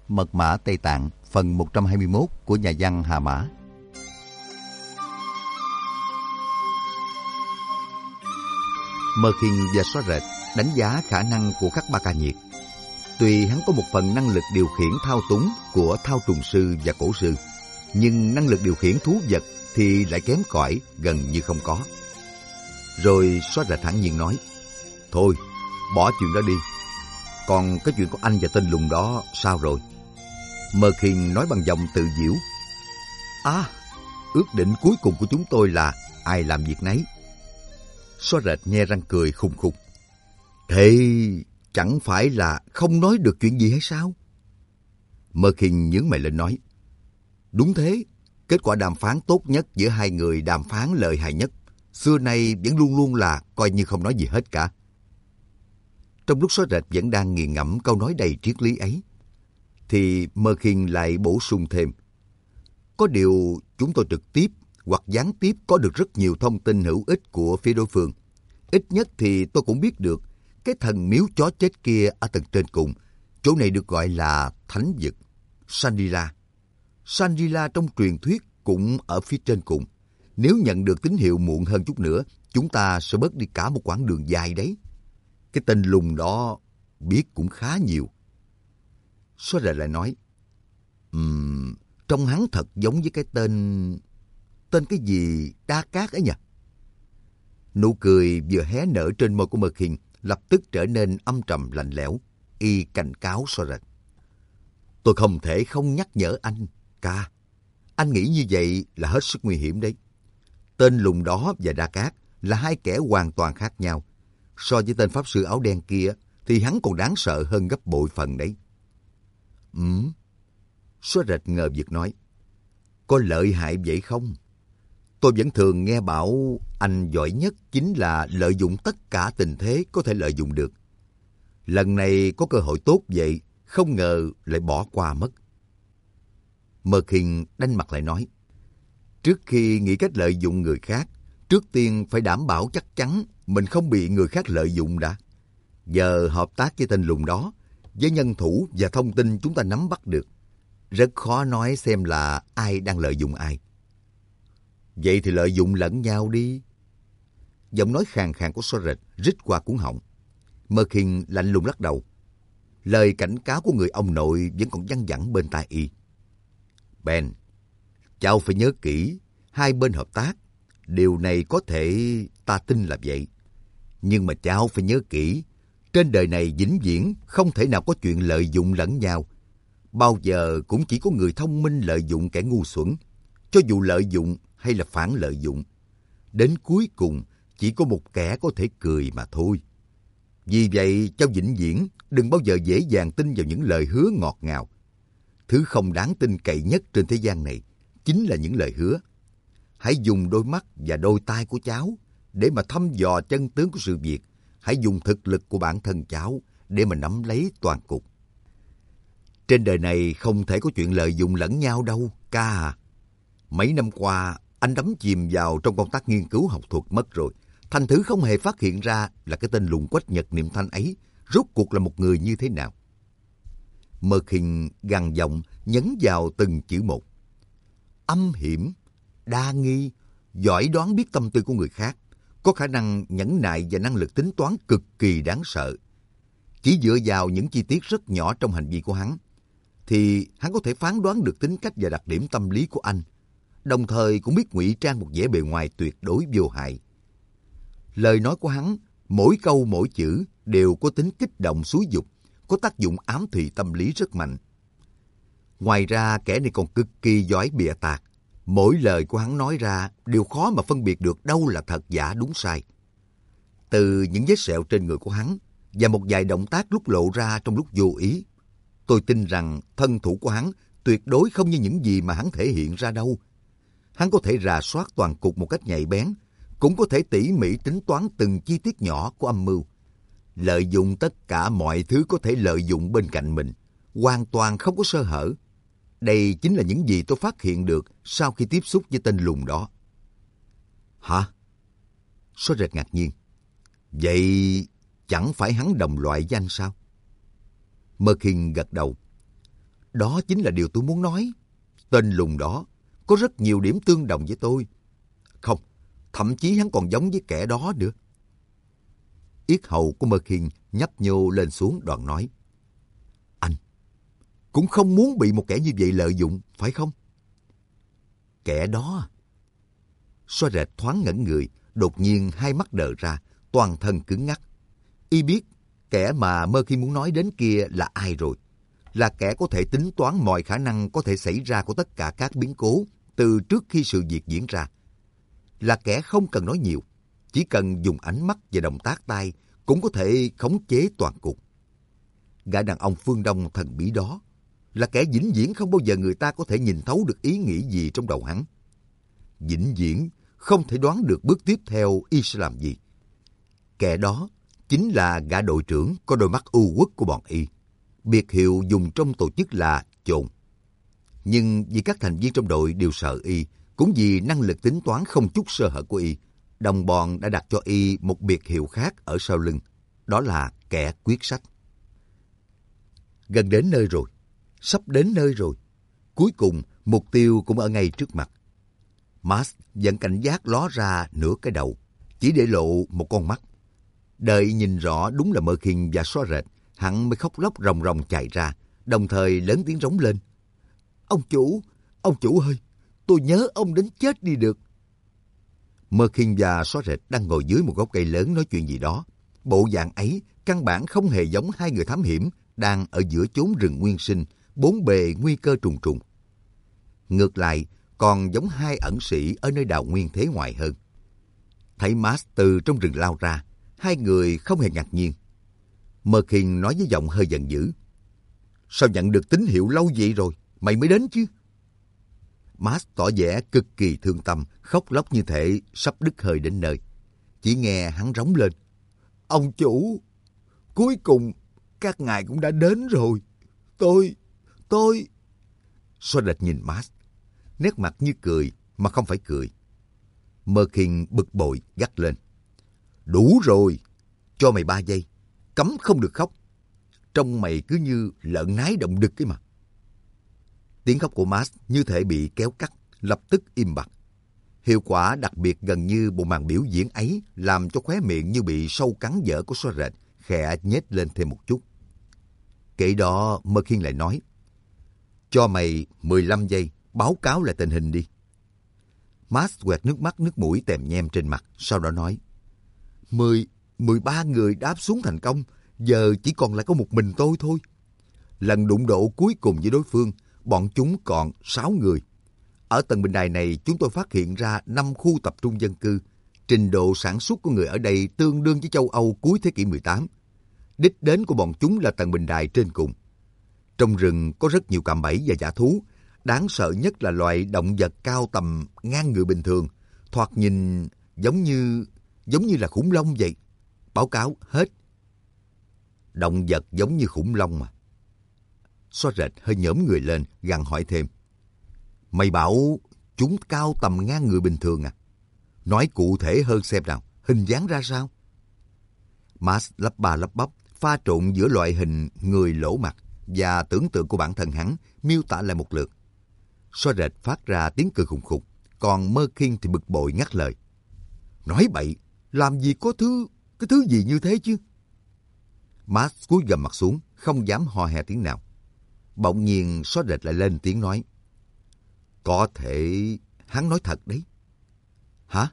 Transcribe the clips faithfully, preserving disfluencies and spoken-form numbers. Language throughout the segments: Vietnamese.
Mật mã Tây Tạng phần một trăm hai mươi mốt của nhà văn Hà Mã. Mơ Khiên và Xóa Rệt đánh giá khả năng của Khắc Ba Ca Nhiệt. Tuy hắn có một phần năng lực điều khiển thao túng của Thao Trùng Sư và Cổ Sư, nhưng năng lực điều khiển thú vật thì lại kém cỏi, gần như không có. Rồi Xóa Rệt thản nhiên nói, thôi, bỏ chuyện đó đi. Còn cái chuyện của anh và tên lùn đó sao rồi? Mơ Khiên nói bằng giọng tự giễu. À, ước định cuối cùng của chúng tôi là ai làm việc nấy. Xóa Rệt nhe răng cười khùng khùng. Thế chẳng phải là không nói được chuyện gì hay sao? Mơ Khiên nhướng mày lên nói. Đúng thế, kết quả đàm phán tốt nhất giữa hai người đàm phán lợi hại nhất, xưa nay vẫn luôn luôn là coi như không nói gì hết cả. Trong lúc Xóa Rệt vẫn đang nghiền ngẫm câu nói đầy triết lý ấy, thì Mơ Khiên lại bổ sung thêm. Có điều chúng tôi trực tiếp hoặc gián tiếp có được rất nhiều thông tin hữu ích của phía đối phương. Ít nhất thì tôi cũng biết được cái thần miếu chó chết kia ở tầng trên cùng, chỗ này được gọi là thánh vực, Shangri-La. Shangri-La trong truyền thuyết cũng ở phía trên cùng. Nếu nhận được tín hiệu muộn hơn chút nữa, chúng ta sẽ bớt đi cả một quãng đường dài đấy. Cái tên lùn đó biết cũng khá nhiều. Xóa Rệt lại nói, um, trông hắn thật giống với cái tên... Tên cái gì Đa Cát ấy nhỉ? Nụ cười vừa hé nở trên môi của Mơ Khiên lập tức trở nên âm trầm lạnh lẽo. Y cảnh cáo Xóa Rệt. Tôi không thể không nhắc nhở anh, ca. Anh nghĩ như vậy là hết sức nguy hiểm đấy. Tên lùn đó và Đa Cát là hai kẻ hoàn toàn khác nhau. So với tên pháp sư áo đen kia thì hắn còn đáng sợ hơn gấp bội phần đấy. Ừm. Xóa Rệt ngờ vực nói. Có lợi hại vậy không? Tôi vẫn thường nghe bảo anh giỏi nhất chính là lợi dụng tất cả tình thế có thể lợi dụng được. Lần này có cơ hội tốt vậy, không ngờ lại bỏ qua mất. Mơ Khiên đanh mặt lại nói. Trước khi nghĩ cách lợi dụng người khác, trước tiên phải đảm bảo chắc chắn mình không bị người khác lợi dụng đã. Giờ hợp tác với tên lùn đó, với nhân thủ và thông tin chúng ta nắm bắt được, rất khó nói xem là ai đang lợi dụng ai. Vậy thì lợi dụng lẫn nhau đi. Giọng nói khàn khàn của Xóa Rệt rít qua cuống họng. Mơ Khiên lạnh lùng lắc đầu. Lời cảnh cáo của người ông nội vẫn còn văng vẳng bên tai y. Ben, cháu phải nhớ kỹ, hai bên hợp tác. Điều này có thể ta tin là vậy. Nhưng mà cháu phải nhớ kỹ, trên đời này vĩnh viễn không thể nào có chuyện lợi dụng lẫn nhau. Bao giờ cũng chỉ có người thông minh lợi dụng kẻ ngu xuẩn. Cho dù lợi dụng hay là phản lợi dụng, đến cuối cùng chỉ có một kẻ có thể cười mà thôi. Vì vậy, cháu vĩnh viễn đừng bao giờ dễ dàng tin vào những lời hứa ngọt ngào. Thứ không đáng tin cậy nhất trên thế gian này chính là những lời hứa. Hãy dùng đôi mắt và đôi tai của cháu để mà thăm dò chân tướng của sự việc. Hãy dùng thực lực của bản thân cháu để mà nắm lấy toàn cục. Trên đời này không thể có chuyện lợi dụng lẫn nhau đâu, ca à. Mấy năm qua, anh đắm chìm vào trong công tác nghiên cứu học thuật mất rồi. Thành thử không hề phát hiện ra là cái tên lùn Quách Nhật Niệm Thanh ấy rốt cuộc là một người như thế nào. Mơ Khiên gằn giọng nhấn vào từng chữ một. Âm hiểm, đa nghi, giỏi đoán biết tâm tư của người khác, có khả năng nhẫn nại và năng lực tính toán cực kỳ đáng sợ. Chỉ dựa vào những chi tiết rất nhỏ trong hành vi của hắn, thì hắn có thể phán đoán được tính cách và đặc điểm tâm lý của anh, đồng thời cũng biết ngụy trang một vẻ bề ngoài tuyệt đối vô hại. Lời nói của hắn, mỗi câu mỗi chữ đều có tính kích động xúi dục, có tác dụng ám thị tâm lý rất mạnh. Ngoài ra, kẻ này còn cực kỳ giỏi bịa tạc. Mỗi lời của hắn nói ra đều khó mà phân biệt được đâu là thật giả đúng sai. Từ những vết sẹo trên người của hắn và một vài động tác lúc lộ ra trong lúc vô ý, tôi tin rằng thân thủ của hắn tuyệt đối không như những gì mà hắn thể hiện ra đâu. Hắn có thể rà soát toàn cục một cách nhạy bén, cũng có thể tỉ mỉ tính toán từng chi tiết nhỏ của âm mưu. Lợi dụng tất cả mọi thứ có thể lợi dụng bên cạnh mình, hoàn toàn không có sơ hở. Đây chính là những gì tôi phát hiện được sau khi tiếp xúc với tên lùn đó. Hả? Xóa Rệt ngạc nhiên. Vậy chẳng phải hắn đồng loại với anh sao? Mơ Khiên gật đầu. Đó chính là điều tôi muốn nói. Tên lùn đó có rất nhiều điểm tương đồng với tôi. Không, thậm chí hắn còn giống với kẻ đó nữa. Yết hầu của Merkin nhấp nhô lên xuống, đoạn nói: Anh cũng không muốn bị một kẻ như vậy lợi dụng, phải không? Kẻ đó... Xóa rệt thoáng ngẩn người, đột nhiên hai mắt đờ ra, toàn thân cứng ngắc. Y biết kẻ mà Merkin muốn nói đến kia là ai rồi. Là kẻ có thể tính toán mọi khả năng có thể xảy ra của tất cả các biến cố từ trước khi sự việc diễn ra. Là kẻ không cần nói nhiều, chỉ cần dùng ánh mắt và động tác tay cũng có thể khống chế toàn cục. Gã đàn ông phương Đông thần bí đó là kẻ vĩnh viễn không bao giờ người ta có thể nhìn thấu được ý nghĩ gì trong đầu hắn. Vĩnh viễn không thể đoán được bước tiếp theo y sẽ làm gì. Kẻ đó chính là gã đội trưởng có đôi mắt u uất của bọn y. Biệt hiệu dùng trong tổ chức là Chồn. Nhưng vì các thành viên trong đội đều sợ y, cũng vì năng lực tính toán không chút sơ hở của y, đồng bọn đã đặt cho y một biệt hiệu khác ở sau lưng, đó là kẻ quyết sách. Gần đến nơi rồi, sắp đến nơi rồi. Cuối cùng, mục tiêu cũng ở ngay trước mặt. Max vẫn cảnh giác ló ra nửa cái đầu, chỉ để lộ một con mắt. Đợi nhìn rõ đúng là Merkin và xóa rệt, hắn mới khóc lóc ròng ròng chạy ra, đồng thời lớn tiếng rống lên: Ông chủ, ông chủ ơi, tôi nhớ ông đến chết đi được. Merkin và xóa rệt đang ngồi dưới một gốc cây lớn nói chuyện gì đó. Bộ dạng ấy căn bản không hề giống hai người thám hiểm đang ở giữa chốn rừng nguyên sinh, bốn bề nguy cơ trùng trùng. Ngược lại, còn giống hai ẩn sĩ ở nơi đào nguyên thế ngoại hơn. Thấy Max từ trong rừng lao ra, hai người không hề ngạc nhiên. Merkin nói với giọng hơi giận dữ: Sao nhận được tín hiệu lâu vậy rồi, mày mới đến chứ? Max tỏ vẻ cực kỳ thương tâm, khóc lóc như thể sắp đứt hơi đến nơi. Chỉ nghe hắn rống lên: Ông chủ, cuối cùng các ngài cũng đã đến rồi. Tôi, tôi... Xóa đệt nhìn Max, nét mặt như cười mà không phải cười. Merkin bực bội gắt lên: Đủ rồi, cho mày ba giây, cấm không được khóc. Trông mày cứ như lợn nái động đực ấy mà. Tiếng khóc của Max như thể bị kéo cắt, lập tức im bặt. Hiệu quả đặc biệt gần như bộ màn biểu diễn ấy làm cho khóe miệng như bị sâu cắn dở của xóa rệt khẽ nhếch lên thêm một chút. Kể đó Merkin lại nói: Cho mày mười lăm giây, báo cáo lại tình hình đi. Max quẹt nước mắt nước mũi tèm nhem trên mặt, sau đó nói: Mười, mười ba người đáp xuống thành công, giờ chỉ còn lại có một mình tôi thôi. Lần đụng độ cuối cùng với đối phương, bọn chúng còn sáu người. Ở tầng bình đài này, chúng tôi phát hiện ra năm khu tập trung dân cư. Trình độ sản xuất của người ở đây tương đương với châu Âu cuối thế kỷ mười tám. Đích đến của bọn chúng là tầng bình đài trên cùng. Trong rừng có rất nhiều cạm bẫy và dã thú. Đáng sợ nhất là loại động vật cao tầm ngang người bình thường, thoạt nhìn giống như giống như là khủng long vậy. Báo cáo hết. Động vật giống như khủng long mà. Xóa rệt hơi nhổm người lên, gằn hỏi thêm: Mày bảo chúng cao tầm ngang người bình thường à? Nói cụ thể hơn xem nào, hình dáng ra sao? Max lắp ba lắp bắp, pha trộn giữa loại hình người lỗ mặt và tưởng tượng của bản thân hắn, miêu tả lại một lượt. Xóa rệt phát ra tiếng cười khùng khục, còn Merkin thì bực bội ngắt lời: Nói bậy, làm gì có thứ, cái thứ gì như thế chứ? Max cúi gằm mặt xuống, không dám hò hè tiếng nào. Bỗng nhiên xóa rệt lại lên tiếng nói: Có thể hắn nói thật đấy. Hả?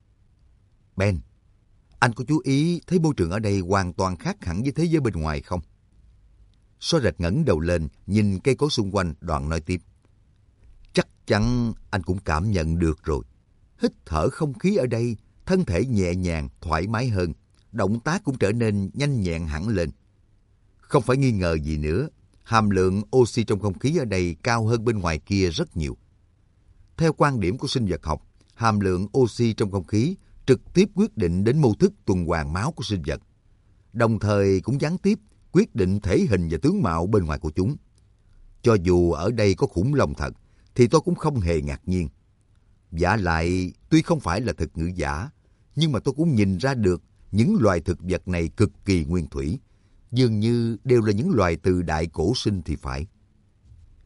Ben, anh có chú ý thấy môi trường ở đây hoàn toàn khác hẳn với thế giới bên ngoài không? Xóa rệt ngẩng đầu lên, nhìn cây cối xung quanh, đoạn nói tiếp: Chắc chắn anh cũng cảm nhận được rồi. Hít thở không khí ở đây, thân thể nhẹ nhàng, thoải mái hơn. Động tác cũng trở nên nhanh nhẹn hẳn lên. Không phải nghi ngờ gì nữa, hàm lượng oxy trong không khí ở đây cao hơn bên ngoài kia rất nhiều. Theo quan điểm của sinh vật học, hàm lượng oxy trong không khí trực tiếp quyết định đến mô thức tuần hoàn máu của sinh vật, đồng thời cũng gián tiếp quyết định thể hình và tướng mạo bên ngoài của chúng. Cho dù ở đây có khủng long thật, thì tôi cũng không hề ngạc nhiên. Vả lại, tuy không phải là thực ngữ giả, nhưng mà tôi cũng nhìn ra được những loài thực vật này cực kỳ nguyên thủy, dường như đều là những loài từ đại cổ sinh thì phải.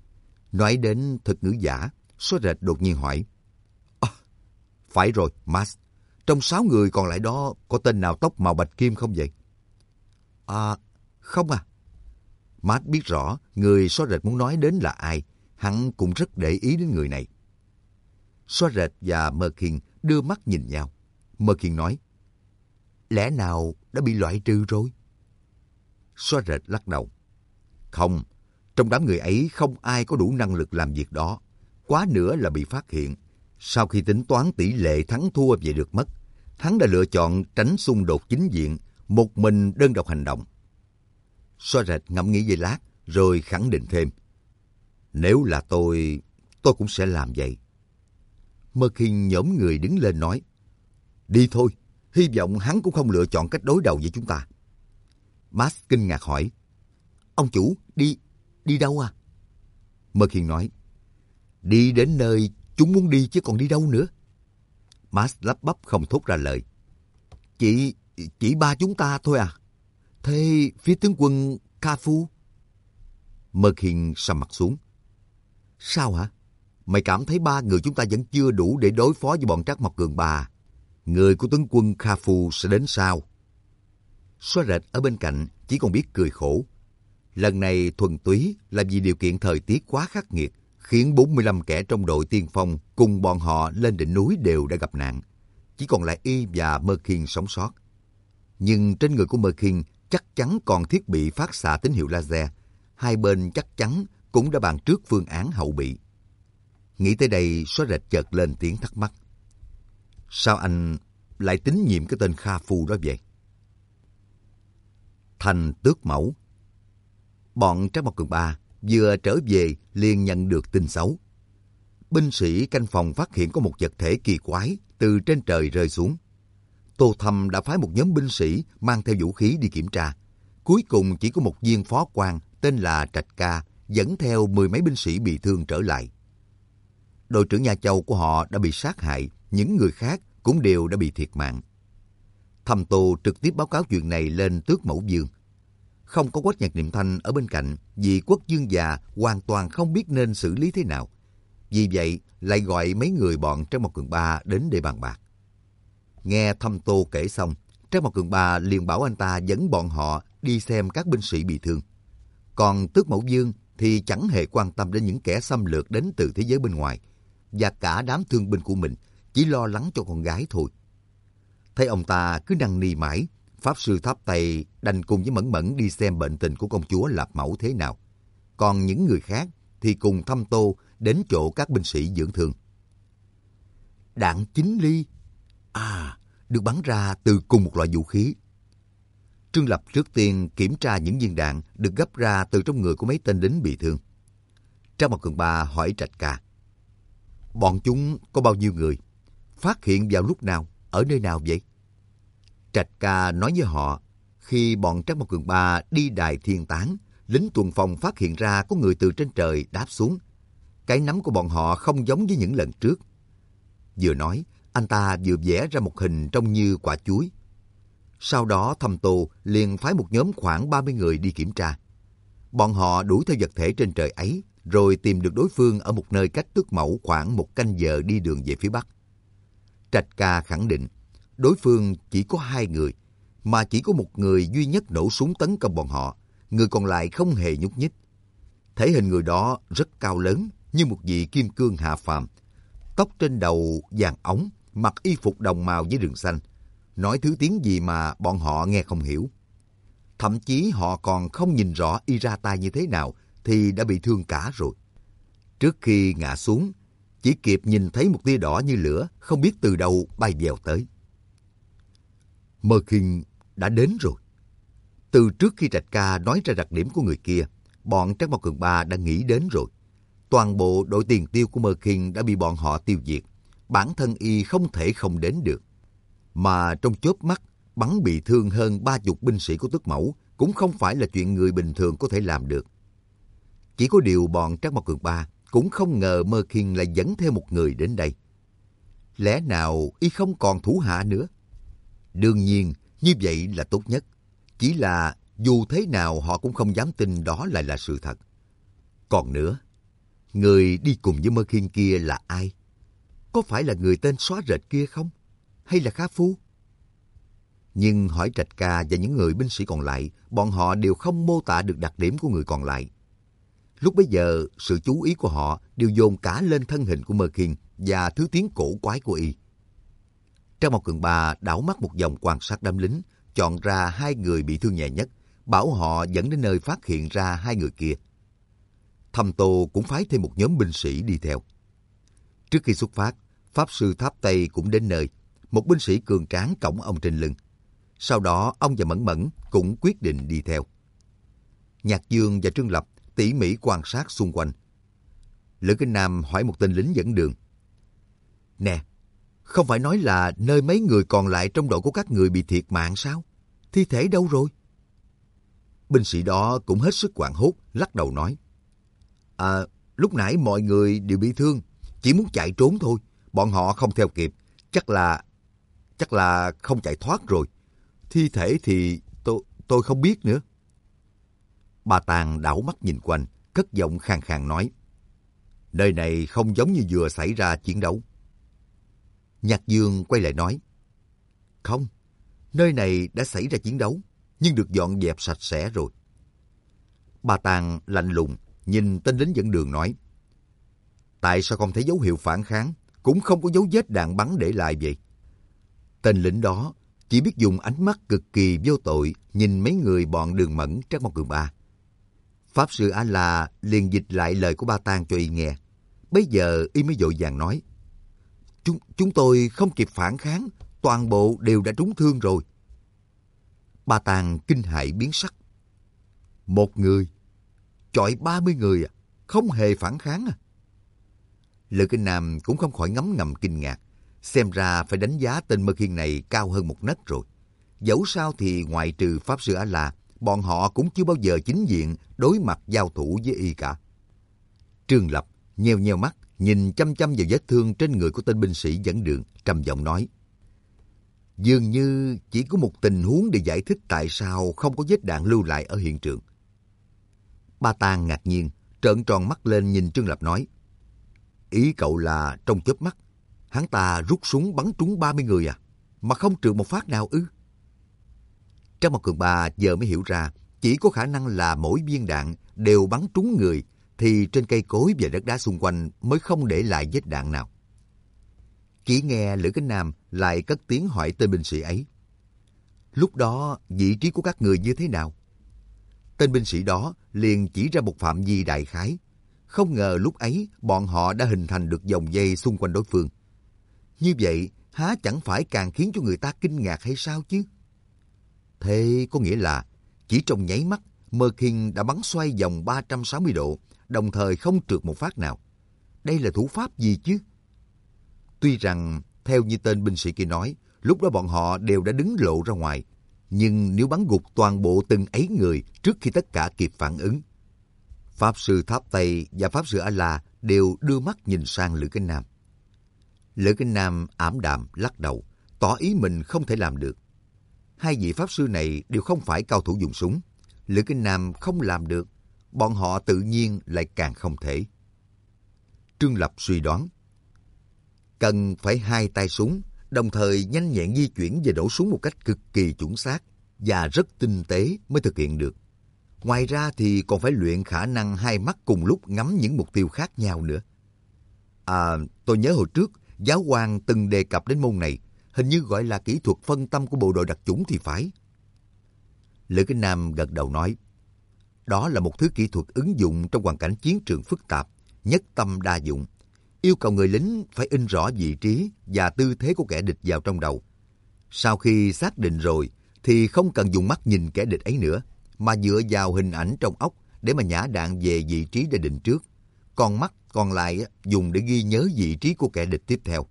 Nói đến thuật ngữ giả, Xóa Rệt đột nhiên hỏi. À, phải rồi, Max. Trong sáu người còn lại đó có tên nào tóc màu bạch kim không vậy? À, không à. Max biết rõ người Xóa Rệt muốn nói đến là ai. Hắn cũng rất để ý đến người này. Xóa Rệt và Merkin đưa mắt nhìn nhau. Merkin nói. Lẽ nào đã bị loại trừ rồi? Xóa Rệt lắc đầu. Không, trong đám người ấy không ai có đủ năng lực làm việc đó. Quá nữa là bị phát hiện. Sau khi tính toán tỷ lệ thắng thua về được mất, hắn đã lựa chọn tránh xung đột chính diện, một mình đơn độc hành động. Xóa Rệt ngẫm nghĩ giây lát, rồi khẳng định thêm. Nếu là tôi, tôi cũng sẽ làm vậy. Merkin nhổm người đứng lên nói. Đi thôi, hy vọng hắn cũng không lựa chọn cách đối đầu với chúng ta. Max kinh ngạc hỏi. Ông chủ, đi, đi đâu à? Merkin nói. Đi đến nơi chúng muốn đi chứ còn đi đâu nữa. Max lắp bắp không thốt ra lời. Chỉ, chỉ ba chúng ta thôi à? Thế phía tướng quân Kafur? Merkin sầm mặt xuống. Sao hả? Mày cảm thấy ba người chúng ta vẫn chưa đủ để đối phó với bọn Trác Mộc Cường Ba. Người của tướng quân Kafur sẽ đến sau. Xóa Rệt ở bên cạnh chỉ còn biết cười khổ. Lần này thuần túy là vì điều kiện thời tiết quá khắc nghiệt, khiến bốn mươi lăm kẻ trong đội tiên phong cùng bọn họ lên đỉnh núi đều đã gặp nạn. Chỉ còn lại y và Merkin sống sót. Nhưng trên người của Merkin chắc chắn còn thiết bị phát xạ tín hiệu laser. Hai bên chắc chắn cũng đã bàn trước phương án hậu bị. Nghĩ tới đây, Xóa Rệt chợt lên tiếng thắc mắc. Sao anh lại tín nhiệm cái tên Kafur đó vậy? Thành Tước Mẫu. Bọn Trác Mộc Cường Ba vừa trở về liền nhận được tin xấu. Binh sĩ canh phòng phát hiện có một vật thể kỳ quái từ trên trời rơi xuống. Tô Thâm đã phái một nhóm binh sĩ mang theo vũ khí đi kiểm tra. Cuối cùng chỉ có một viên phó quan tên là Trạch Ca dẫn theo mười mấy binh sĩ bị thương trở lại. Đội trưởng Nha Châu của họ đã bị sát hại, những người khác cũng đều đã bị thiệt mạng. Thâm Tô trực tiếp báo cáo chuyện này lên Tước Mẫu Dương. Không có Quách Nhật Niệm Thanh ở bên cạnh, vì Quốc vương già hoàn toàn không biết nên xử lý thế nào. Vì vậy, lại gọi mấy người bọn Trác Mộc Cường Ba đến để bàn bạc. Nghe Thâm Tô kể xong, Trác Mộc Cường Ba liền bảo anh ta dẫn bọn họ đi xem các binh sĩ bị thương. Còn Tước Mẫu Dương thì chẳng hề quan tâm đến những kẻ xâm lược đến từ thế giới bên ngoài, và cả đám thương binh của mình chỉ lo lắng cho con gái thôi. Thấy ông ta cứ năn nỉ mãi, Pháp Sư Tháp Tây đành cùng với Mẫn Mẫn đi xem bệnh tình của công chúa Lạp Mẫu thế nào. Còn những người khác thì cùng Thâm Tô đến chỗ các binh sĩ dưỡng thương. Đạn chính ly. À, được bắn ra từ cùng một loại vũ khí. Trương Lập trước tiên kiểm tra những viên đạn được gấp ra từ trong người của mấy tên lính bị thương. Trác Mộc Cường Ba hỏi Trạch Ca. Bọn chúng có bao nhiêu người? Phát hiện vào lúc nào? Ở nơi nào vậy? Trạch Ca nói với họ, khi bọn Trác Mộc Cường Ba đi đài thiên tán, lính tuần phòng phát hiện ra có người từ trên trời đáp xuống. Cái nắm của bọn họ không giống với những lần trước. Vừa nói, anh ta vừa vẽ ra một hình trông như quả chuối. Sau đó Thâm Tô liền phái một nhóm khoảng ba mươi người đi kiểm tra. Bọn họ đuổi theo vật thể trên trời ấy, rồi tìm được đối phương ở một nơi cách Tước Mẫu khoảng một canh giờ đi đường về phía bắc. Trạch Ca khẳng định, đối phương chỉ có hai người, mà chỉ có một người duy nhất nổ súng tấn công bọn họ, người còn lại không hề nhúc nhích. Thể hình người đó rất cao lớn, như một vị kim cương hạ phàm. Tóc trên đầu vàng óng, mặc y phục đồng màu với đường xanh. Nói thứ tiếng gì mà bọn họ nghe không hiểu. Thậm chí họ còn không nhìn rõ y ra tay như thế nào thì đã bị thương cả rồi. Trước khi ngã xuống, chỉ kịp nhìn thấy một tia đỏ như lửa, không biết từ đâu bay vèo tới. Merkin đã đến rồi. Từ trước khi Trạch Ca nói ra đặc điểm của người kia, bọn Trác Mộc Cường Ba đã nghĩ đến rồi. Toàn bộ đội tiền tiêu của Merkin đã bị bọn họ tiêu diệt. Bản thân y không thể không đến được. Mà trong chớp mắt, bắn bị thương hơn ba chục binh sĩ của Tước Mẫu cũng không phải là chuyện người bình thường có thể làm được. Chỉ có điều bọn Trác Mộc Cường Ba cũng không ngờ Merkin lại dẫn theo một người đến đây. Lẽ nào y không còn thủ hạ nữa? Đương nhiên, như vậy là tốt nhất. Chỉ là dù thế nào họ cũng không dám tin đó lại là sự thật. Còn nữa, người đi cùng với Mơ Khiên kia là ai? Có phải là người tên xóa rệt kia không? Hay là Kha Phu? Nhưng hỏi Trạch Ca và những người binh sĩ còn lại, bọn họ đều không mô tả được đặc điểm của người còn lại. Lúc bấy giờ, sự chú ý của họ đều dồn cả lên thân hình của Mơ Khiên và thứ tiếng cổ quái của y. Trang Mộc Cường Ba đảo mắt một vòng quan sát đám lính, chọn ra hai người bị thương nhẹ nhất, bảo họ dẫn đến nơi phát hiện ra hai người kia. Thâm Tô cũng phái thêm một nhóm binh sĩ đi theo. Trước khi xuất phát, Pháp Sư Tháp Tây cũng đến nơi. Một binh sĩ cường tráng cõng ông trên lưng. Sau đó, ông và Mẫn Mẫn cũng quyết định đi theo. Nhạc Dương và Trương Lập tỉ mỉ quan sát xung quanh. Lữ Kinh Nam hỏi một tên lính dẫn đường. Nè, không phải nói là nơi mấy người còn lại trong đội của các người bị thiệt mạng sao? Thi thể đâu rồi? Binh sĩ đó cũng hết sức hoảng hốt, lắc đầu nói. À, lúc nãy mọi người đều bị thương, chỉ muốn chạy trốn thôi. Bọn họ không theo kịp, chắc là... chắc là không chạy thoát rồi. Thi thể thì tôi, tôi không biết nữa. Ba Tàng đảo mắt nhìn quanh, cất giọng khàn khàn nói. Nơi này không giống như vừa xảy ra chiến đấu. Nhạc Dương quay lại nói. Không, nơi này đã xảy ra chiến đấu, nhưng được dọn dẹp sạch sẽ rồi. Ba Tàng lạnh lùng, nhìn tên lính dẫn đường nói. Tại sao không thấy dấu hiệu phản kháng, cũng không có dấu vết đạn bắn để lại vậy? Tên lính đó chỉ biết dùng ánh mắt cực kỳ vô tội nhìn mấy người bọn Đường Mẫn, Trác Mộc Cường Ba. Pháp Sư A-la liền dịch lại lời của Ba Tàng cho y nghe. Bây giờ y mới vội vàng nói. Chúng, chúng tôi không kịp phản kháng, toàn bộ đều đã trúng thương rồi. Ba Tàng kinh hãi biến sắc. Một người, chọi ba mươi người à, không hề phản kháng à? Lữ Kinh Nam cũng không khỏi ngấm ngầm kinh ngạc. Xem ra phải đánh giá tên Mơ Khiên này cao hơn một nấc rồi. Dẫu sao thì ngoại trừ Pháp Sư A-la, bọn họ cũng chưa bao giờ chính diện đối mặt giao thủ với y cả. Trương Lập nheo nheo mắt, nhìn chăm chăm vào vết thương trên người của tên binh sĩ dẫn đường, trầm giọng nói. Dường như chỉ có một tình huống để giải thích tại sao không có vết đạn lưu lại ở hiện trường. Ba Tàng ngạc nhiên, trợn tròn mắt lên nhìn Trương Lập nói. Ý cậu là trong chớp mắt, hắn ta rút súng bắn trúng ba mươi người à, mà không trừ một phát nào ư? Trác Mộc Cường Ba giờ mới hiểu ra, chỉ có khả năng là mỗi viên đạn đều bắn trúng người, thì trên cây cối và đất đá xung quanh mới không để lại vết đạn nào. Chỉ nghe Lữ Kính Nam lại cất tiếng hỏi tên binh sĩ ấy. Lúc đó vị trí của các người như thế nào? Tên binh sĩ đó liền chỉ ra một phạm vi đại khái. Không ngờ lúc ấy bọn họ đã hình thành được vòng dây xung quanh đối phương. Như vậy há chẳng phải càng khiến cho người ta kinh ngạc hay sao chứ? Thế có nghĩa là chỉ trong nháy mắt Mơ Khiên đã bắn xoay vòng ba trăm sáu mươi độ, đồng thời không trượt một phát nào. Đây là thủ pháp gì chứ? Tuy rằng, theo như tên binh sĩ kia nói, lúc đó bọn họ đều đã đứng lộ ra ngoài, nhưng nếu bắn gục toàn bộ từng ấy người trước khi tất cả kịp phản ứng. Pháp Sư Tháp Tây và Pháp Sư A-la đều đưa mắt nhìn sang Lữ Kính Nam. Lữ Kính Nam ảm đạm lắc đầu, tỏ ý mình không thể làm được. Hai vị Pháp Sư này đều không phải cao thủ dùng súng. Lữ Kính Nam không làm được, bọn họ tự nhiên lại càng không thể. Trương Lập suy đoán. Cần phải hai tay súng, đồng thời nhanh nhẹn di chuyển và nổ súng một cách cực kỳ chuẩn xác và rất tinh tế mới thực hiện được. Ngoài ra thì còn phải luyện khả năng hai mắt cùng lúc ngắm những mục tiêu khác nhau nữa. À, tôi nhớ hồi trước, giáo hoàng từng đề cập đến môn này, hình như gọi là kỹ thuật phân tâm của bộ đội đặc chủng thì phải. Lữ Kính Nam gật đầu nói, đó là một thứ kỹ thuật ứng dụng trong hoàn cảnh chiến trường phức tạp, nhất tâm đa dụng, yêu cầu người lính phải in rõ vị trí và tư thế của kẻ địch vào trong đầu. Sau khi xác định rồi thì không cần dùng mắt nhìn kẻ địch ấy nữa, mà dựa vào hình ảnh trong óc để mà nhả đạn về vị trí đã định trước. Còn mắt còn lại dùng để ghi nhớ vị trí của kẻ địch tiếp theo.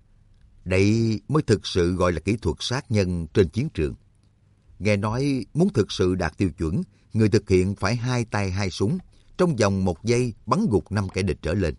Đây mới thực sự gọi là kỹ thuật sát nhân trên chiến trường. Nghe nói muốn thực sự đạt tiêu chuẩn, người thực hiện phải hai tay hai súng, trong vòng một giây bắn gục năm kẻ địch trở lên.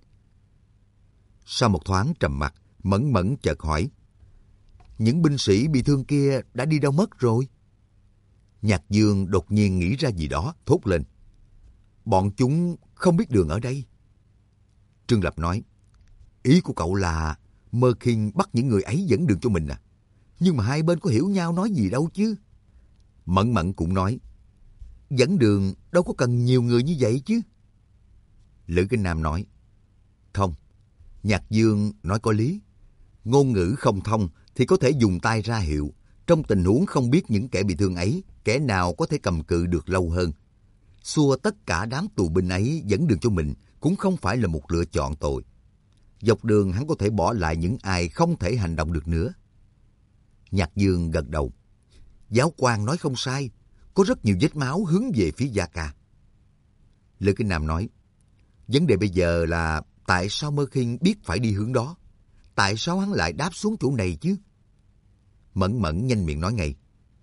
Sau một thoáng trầm mặc, Mẫn Mẫn chợt hỏi, những binh sĩ bị thương kia đã đi đâu mất rồi? Nhạc Dương đột nhiên nghĩ ra gì đó, thốt lên, bọn chúng không biết đường ở đây. Trương Lập nói, ý của cậu là Mơ Khiên bắt những người ấy dẫn đường cho mình à? Nhưng mà hai bên có hiểu nhau nói gì đâu chứ. Mẫn Mẫn cũng nói, dẫn đường đâu có cần nhiều người như vậy chứ. Lữ Kinh Nam nói, không, Nhạc Dương nói có lý. Ngôn ngữ không thông thì có thể dùng tay ra hiệu. Trong tình huống không biết những kẻ bị thương ấy, kẻ nào có thể cầm cự được lâu hơn. Xua tất cả đám tù binh ấy dẫn đường cho mình cũng không phải là một lựa chọn tồi. Dọc đường hắn có thể bỏ lại những ai không thể hành động được nữa. Nhạc Dương gật đầu. Giáo quan nói không sai, có rất nhiều vết máu hướng về phía Gia Ca. Lữ Kinh Nam nói, vấn đề bây giờ là tại sao Mơ Khiên biết phải đi hướng đó? Tại sao hắn lại đáp xuống chỗ này chứ? Mẫn Mẫn nhanh miệng nói ngay,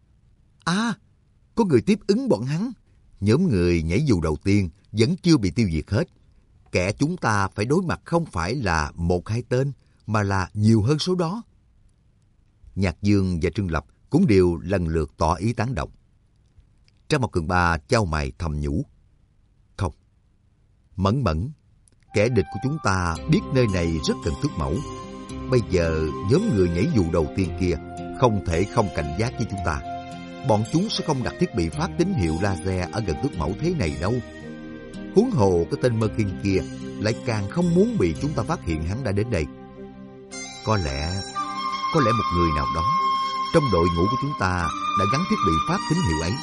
à, có người tiếp ứng bọn hắn. Nhóm người nhảy dù đầu tiên vẫn chưa bị tiêu diệt hết. Kẻ chúng ta phải đối mặt không phải là một hai tên, mà là nhiều hơn số đó. Nhạc Dương và Trương Lập cũng đều lần lượt tỏ ý tán đồng. Trang Mộc Cường Ba chau mày thầm nhủ, không, Mẫn Mẫn, kẻ địch của chúng ta biết nơi này rất cần thước mẫu. Bây giờ nhóm người nhảy dù đầu tiên kia không thể không cảnh giác với chúng ta. Bọn chúng sẽ không đặt thiết bị phát tín hiệu laser ở gần thước mẫu thế này đâu. Huống hồ cái tên Mơ Khiên kia lại càng không muốn bị chúng ta phát hiện hắn đã đến đây. Có lẽ, có lẽ một người nào đó trong đội ngũ của chúng ta đã gắn thiết bị phát tín hiệu ấy.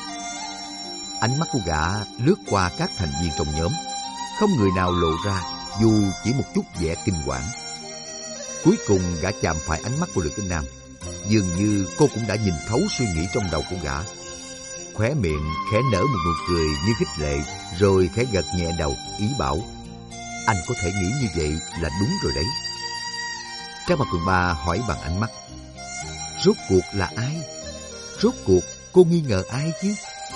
Ánh mắt của gã lướt qua các thành viên trong nhóm, không người nào lộ ra dù chỉ một chút vẻ kinh quản. Cuối cùng gã chạm phải ánh mắt của Lữ Kinh Nam. Dường như cô cũng đã nhìn thấu suy nghĩ trong đầu của gã. Khóe miệng khẽ nở một nụ cười như khích lệ, rồi khẽ gật nhẹ đầu, ý bảo, anh có thể nghĩ như vậy là đúng rồi đấy. Trang Mộc Cường Ba hỏi bằng ánh mắt, rốt cuộc là ai? Rốt cuộc cô nghi ngờ ai chứ?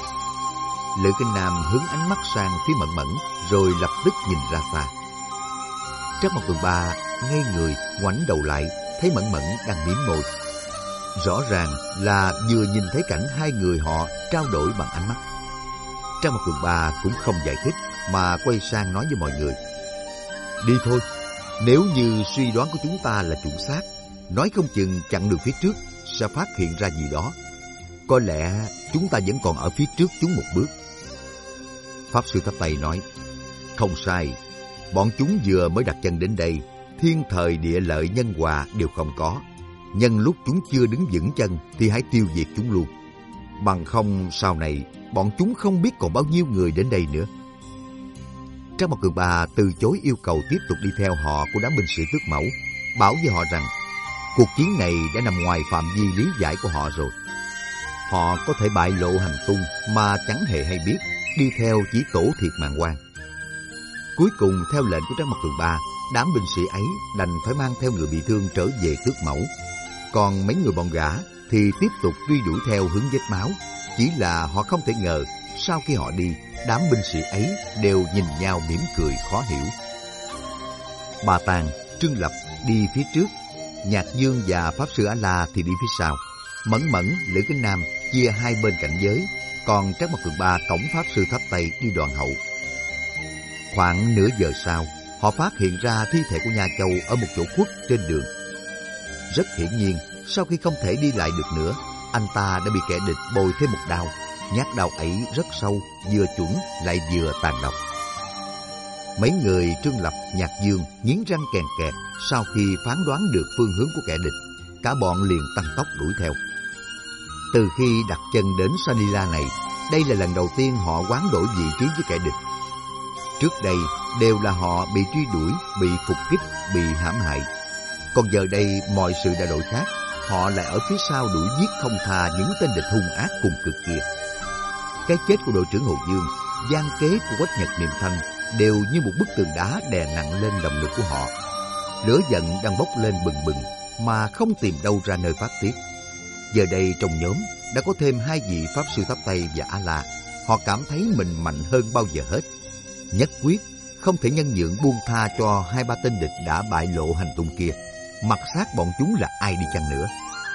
Lữ Kinh Nam hướng ánh mắt sang phía Mẫn Mẫn, rồi lập tức nhìn ra xa. Trang Mộc Cường Ba ngây người, ngoảnh đầu lại, thấy Mẫn Mẫn đang mím môi. Rõ ràng là vừa nhìn thấy cảnh hai người họ trao đổi bằng ánh mắt. Trang Mộc Cường Ba cũng không giải thích, mà quay sang nói với mọi người, đi thôi, nếu như suy đoán của chúng ta là chuẩn xác, nói không chừng chặn đường phía trước sẽ phát hiện ra gì đó. Có lẽ chúng ta vẫn còn ở phía trước chúng một bước. Pháp Sư Tháp Tây nói, không sai, bọn chúng vừa mới đặt chân đến đây, thiên thời địa lợi nhân hòa đều không có. Nhân lúc chúng chưa đứng vững chân thì hãy tiêu diệt chúng luôn. Bằng không sau này bọn chúng không biết còn bao nhiêu người đến đây nữa. Trang Mộc Cường Ba từ chối yêu cầu tiếp tục đi theo họ của đám binh sĩ tước mẫu, bảo với họ rằng cuộc chiến này đã nằm ngoài phạm vi lý giải của họ rồi. Họ có thể bại lộ hành tung mà chẳng hề hay biết, đi theo chỉ tổ thiệt mạng quan. Cuối cùng theo lệnh của Trang Mộc Cường Ba, đám binh sĩ ấy đành phải mang theo người bị thương trở về tước mẫu. Còn mấy người bọn gã thì tiếp tục truy đuổi theo hướng vết máu. Chỉ là họ không thể ngờ, sau khi họ đi, đám binh sĩ ấy đều nhìn nhau mỉm cười khó hiểu. Bà Tàng, Trương Lập đi phía trước, Nhạc Dương và Pháp Sư A-La thì đi phía sau. Mẫn Mẫn, Lữ Kinh Nam chia hai bên cảnh giới, còn Trác Mộc Cường Ba cổng Pháp Sư Tháp Tây đi đoàn hậu. Khoảng nửa giờ sau, họ phát hiện ra thi thể của Nha Châu ở một chỗ khuất trên đường. Rất hiển nhiên, sau khi không thể đi lại được nữa, anh ta đã bị kẻ địch bồi thêm một đao. Nhát đao ấy rất sâu, vừa chuẩn lại vừa tàn độc. Mấy người Trương Lập, Nhạc Dương nghiến răng kèn kẹt sau khi phán đoán được phương hướng của kẻ địch. Cả bọn liền tăng tốc đuổi theo. Từ khi đặt chân đến Sanila này, đây là lần đầu tiên họ hoán đổi vị trí với kẻ địch. Trước đây đều là họ bị truy đuổi, bị phục kích, bị hãm hại. Còn giờ đây mọi sự đã đổi khác, họ lại ở phía sau đuổi giết không tha những tên địch hung ác cùng cực kia. Cái chết của đội trưởng Hồ Dương, gian kế của Quách Nhật Niệm Thanh đều như một bức tường đá đè nặng lên động lực của họ. Lửa giận đang bốc lên bừng bừng mà không tìm đâu ra nơi phát tiết. Giờ đây trong nhóm đã có thêm hai vị Pháp Sư Tháp Tây và A-La. Họ cảm thấy mình mạnh hơn bao giờ hết. Nhất quyết không thể nhân nhượng buông tha cho hai ba tên địch đã bại lộ hành tung kia, mặc xác bọn chúng là ai đi chăng nữa.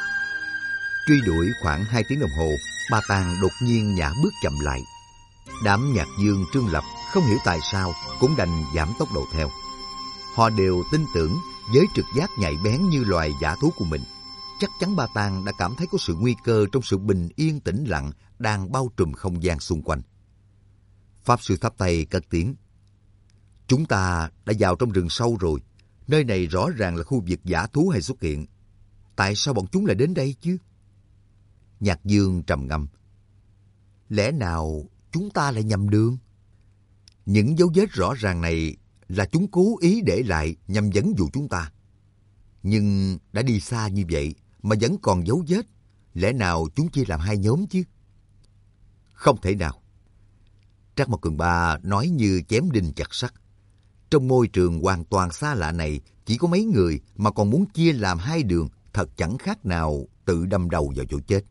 Truy đuổi khoảng hai tiếng đồng hồ, Ba Tàng đột nhiên nhả bước chậm lại. Đám Nhạc Dương, Trương Lập không hiểu tại sao cũng đành giảm tốc độ theo. Họ đều tin tưởng với trực giác nhạy bén như loài dã thú của mình. Chắc chắn Ba Tang đã cảm thấy có sự nguy cơ trong sự bình yên tĩnh lặng đang bao trùm không gian xung quanh. Pháp sư thắp tay cất tiếng. Chúng ta đã vào trong rừng sâu rồi. Nơi này rõ ràng là khu vực dã thú hay xuất hiện. Tại sao bọn chúng lại đến đây chứ? Nhạc Dương trầm ngâm. Lẽ nào chúng ta lại nhầm đường? Những dấu vết rõ ràng này là chúng cố ý để lại nhằm dẫn dụ chúng ta. Nhưng đã đi xa như vậy mà vẫn còn dấu vết. Lẽ nào chúng chia làm hai nhóm chứ? Không thể nào. Trác Mộc Cường Ba nói như chém đinh chặt sắt. Trong môi trường hoàn toàn xa lạ này, chỉ có mấy người mà còn muốn chia làm hai đường, thật chẳng khác nào tự đâm đầu vào chỗ chết.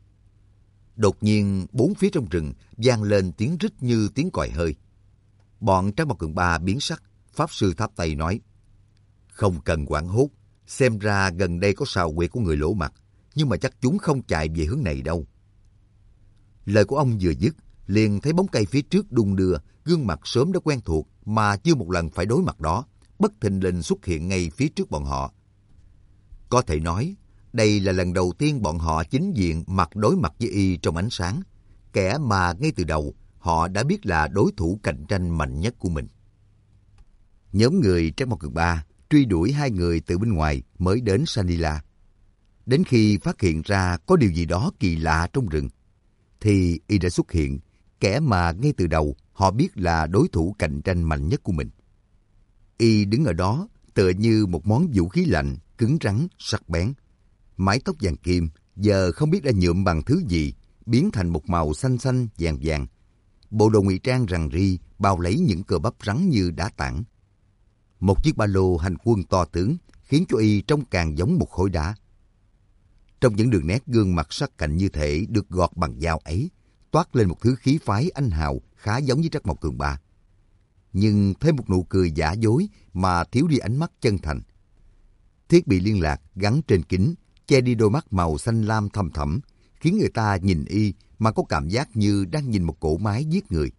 Đột nhiên, bốn phía trong rừng vang lên tiếng rít như tiếng còi hơi. Bọn Trác Mộc Cường Ba biến sắc, Pháp sư tháp tay nói. Không cần hoảng hốt, xem ra gần đây có sào quyệt của người lỗ mặt, nhưng mà chắc chúng không chạy về hướng này đâu. Lời của ông vừa dứt, liền thấy bóng cây phía trước đung đưa, gương mặt sớm đã quen thuộc mà chưa một lần phải đối mặt đó, bất thình lình xuất hiện ngay phía trước bọn họ. Có thể nói, đây là lần đầu tiên bọn họ chính diện mặt đối mặt với y trong ánh sáng, kẻ mà ngay từ đầu họ đã biết là đối thủ cạnh tranh mạnh nhất của mình. Nhóm người Trác Mộc Cường Ba truy đuổi hai người từ bên ngoài mới đến Sanila. Đến khi phát hiện ra có điều gì đó kỳ lạ trong rừng, thì y đã xuất hiện, kẻ mà ngay từ đầu họ biết là đối thủ cạnh tranh mạnh nhất của mình. Y đứng ở đó tựa như một món vũ khí lạnh, cứng rắn, sắc bén. Mái tóc vàng kim giờ không biết đã nhuộm bằng thứ gì, biến thành một màu xanh xanh vàng vàng. Bộ đồ ngụy trang rằn ri bao lấy những cơ bắp rắn như đá tảng. Một chiếc ba lô hành quân to tướng khiến cho y trông càng giống một khối đá. Trong những đường nét gương mặt sắc cạnh như thể được gọt bằng dao ấy, toát lên một thứ khí phái anh hào khá giống với Trác Mộc Cường Ba. Nhưng thêm một nụ cười giả dối mà thiếu đi ánh mắt chân thành. Thiết bị liên lạc gắn trên kính che đi đôi mắt màu xanh lam thâm thẳm, khiến người ta nhìn y mà có cảm giác như đang nhìn một cỗ máy giết người.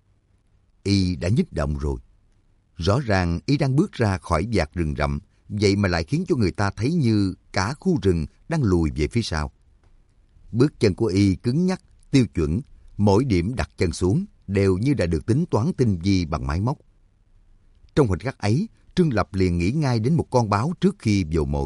Y đã nhích động rồi. Rõ ràng y đang bước ra khỏi vạt rừng rậm, vậy mà lại khiến cho người ta thấy như cả khu rừng đang lùi về phía sau. Bước chân của y cứng nhắc, tiêu chuẩn, mỗi điểm đặt chân xuống đều như đã được tính toán tinh vi bằng máy móc. Trong khoảnh khắc ấy, Trương Lập liền nghĩ ngay đến một con báo trước khi vồ mồi.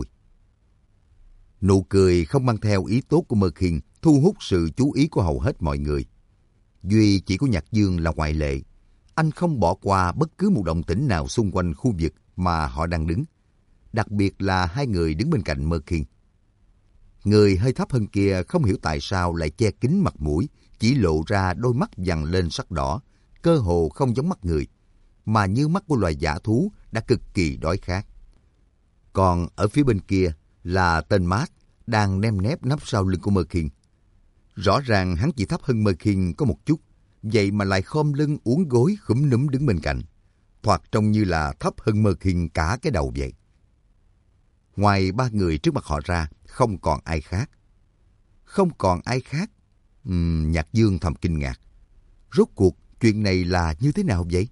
Nụ cười không mang theo ý tốt của Mơ Khiên thu hút sự chú ý của hầu hết mọi người. Duy chỉ có Nhạc Dương là ngoại lệ. Anh không bỏ qua bất cứ một động tĩnh nào xung quanh khu vực mà họ đang đứng. Đặc biệt là hai người đứng bên cạnh Mơ Khiên. Người hơi thấp hơn kia không hiểu tại sao lại che kín mặt mũi, chỉ lộ ra đôi mắt vằn lên sắc đỏ, cơ hồ không giống mắt người, mà như mắt của loài dã thú đã cực kỳ đói khát. Còn ở phía bên kia là tên Matt đang ném nép nấp sau lưng của Mơ Khiên. Rõ ràng hắn chỉ thấp hơn Mơ Khiên có một chút, vậy mà lại khom lưng uốn gối khúm núm đứng bên cạnh, thoạt trông như là thấp hơn Mơ Khiên cả cái đầu vậy. Ngoài ba người trước mặt họ ra, không còn ai khác. Không còn ai khác? Uhm, Nhạc Dương thầm kinh ngạc. Rốt cuộc chuyện này là như thế nào vậy?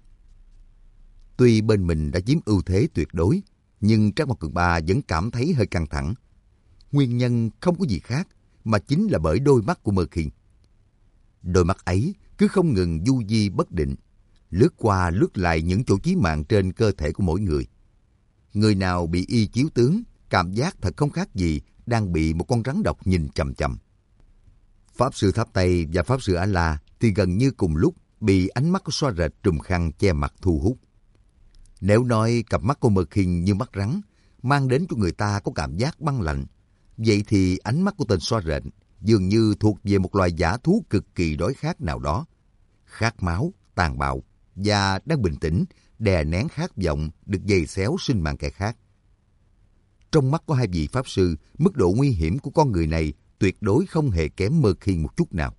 Tuy bên mình đã chiếm ưu thế tuyệt đối, nhưng Trác Mộc Cường Ba vẫn cảm thấy hơi căng thẳng. Nguyên nhân không có gì khác, mà chính là bởi đôi mắt của Mơ Khiên. Đôi mắt ấy cứ không ngừng du di bất định, lướt qua lướt lại những chỗ chí mạng trên cơ thể của mỗi người. Người nào bị y chiếu tướng, cảm giác thật không khác gì đang bị một con rắn độc nhìn chằm chằm. Pháp sư Tháp Tây và Pháp sư A-La thì gần như cùng lúc bị ánh mắt của Xoa Rệt trùm khăn che mặt thu hút. Nếu nói cặp mắt của Mơ Khiên như mắt rắn, mang đến cho người ta có cảm giác băng lạnh, vậy thì ánh mắt của tên Xoa Rệt dường như thuộc về một loài dã thú cực kỳ đói khát nào đó. Khát máu, tàn bạo và đang bình tĩnh, đè nén khát vọng được giày xéo sinh mạng kẻ khác. Trong mắt của hai vị Pháp sư, mức độ nguy hiểm của con người này tuyệt đối không hề kém Mơ Khiên một chút nào.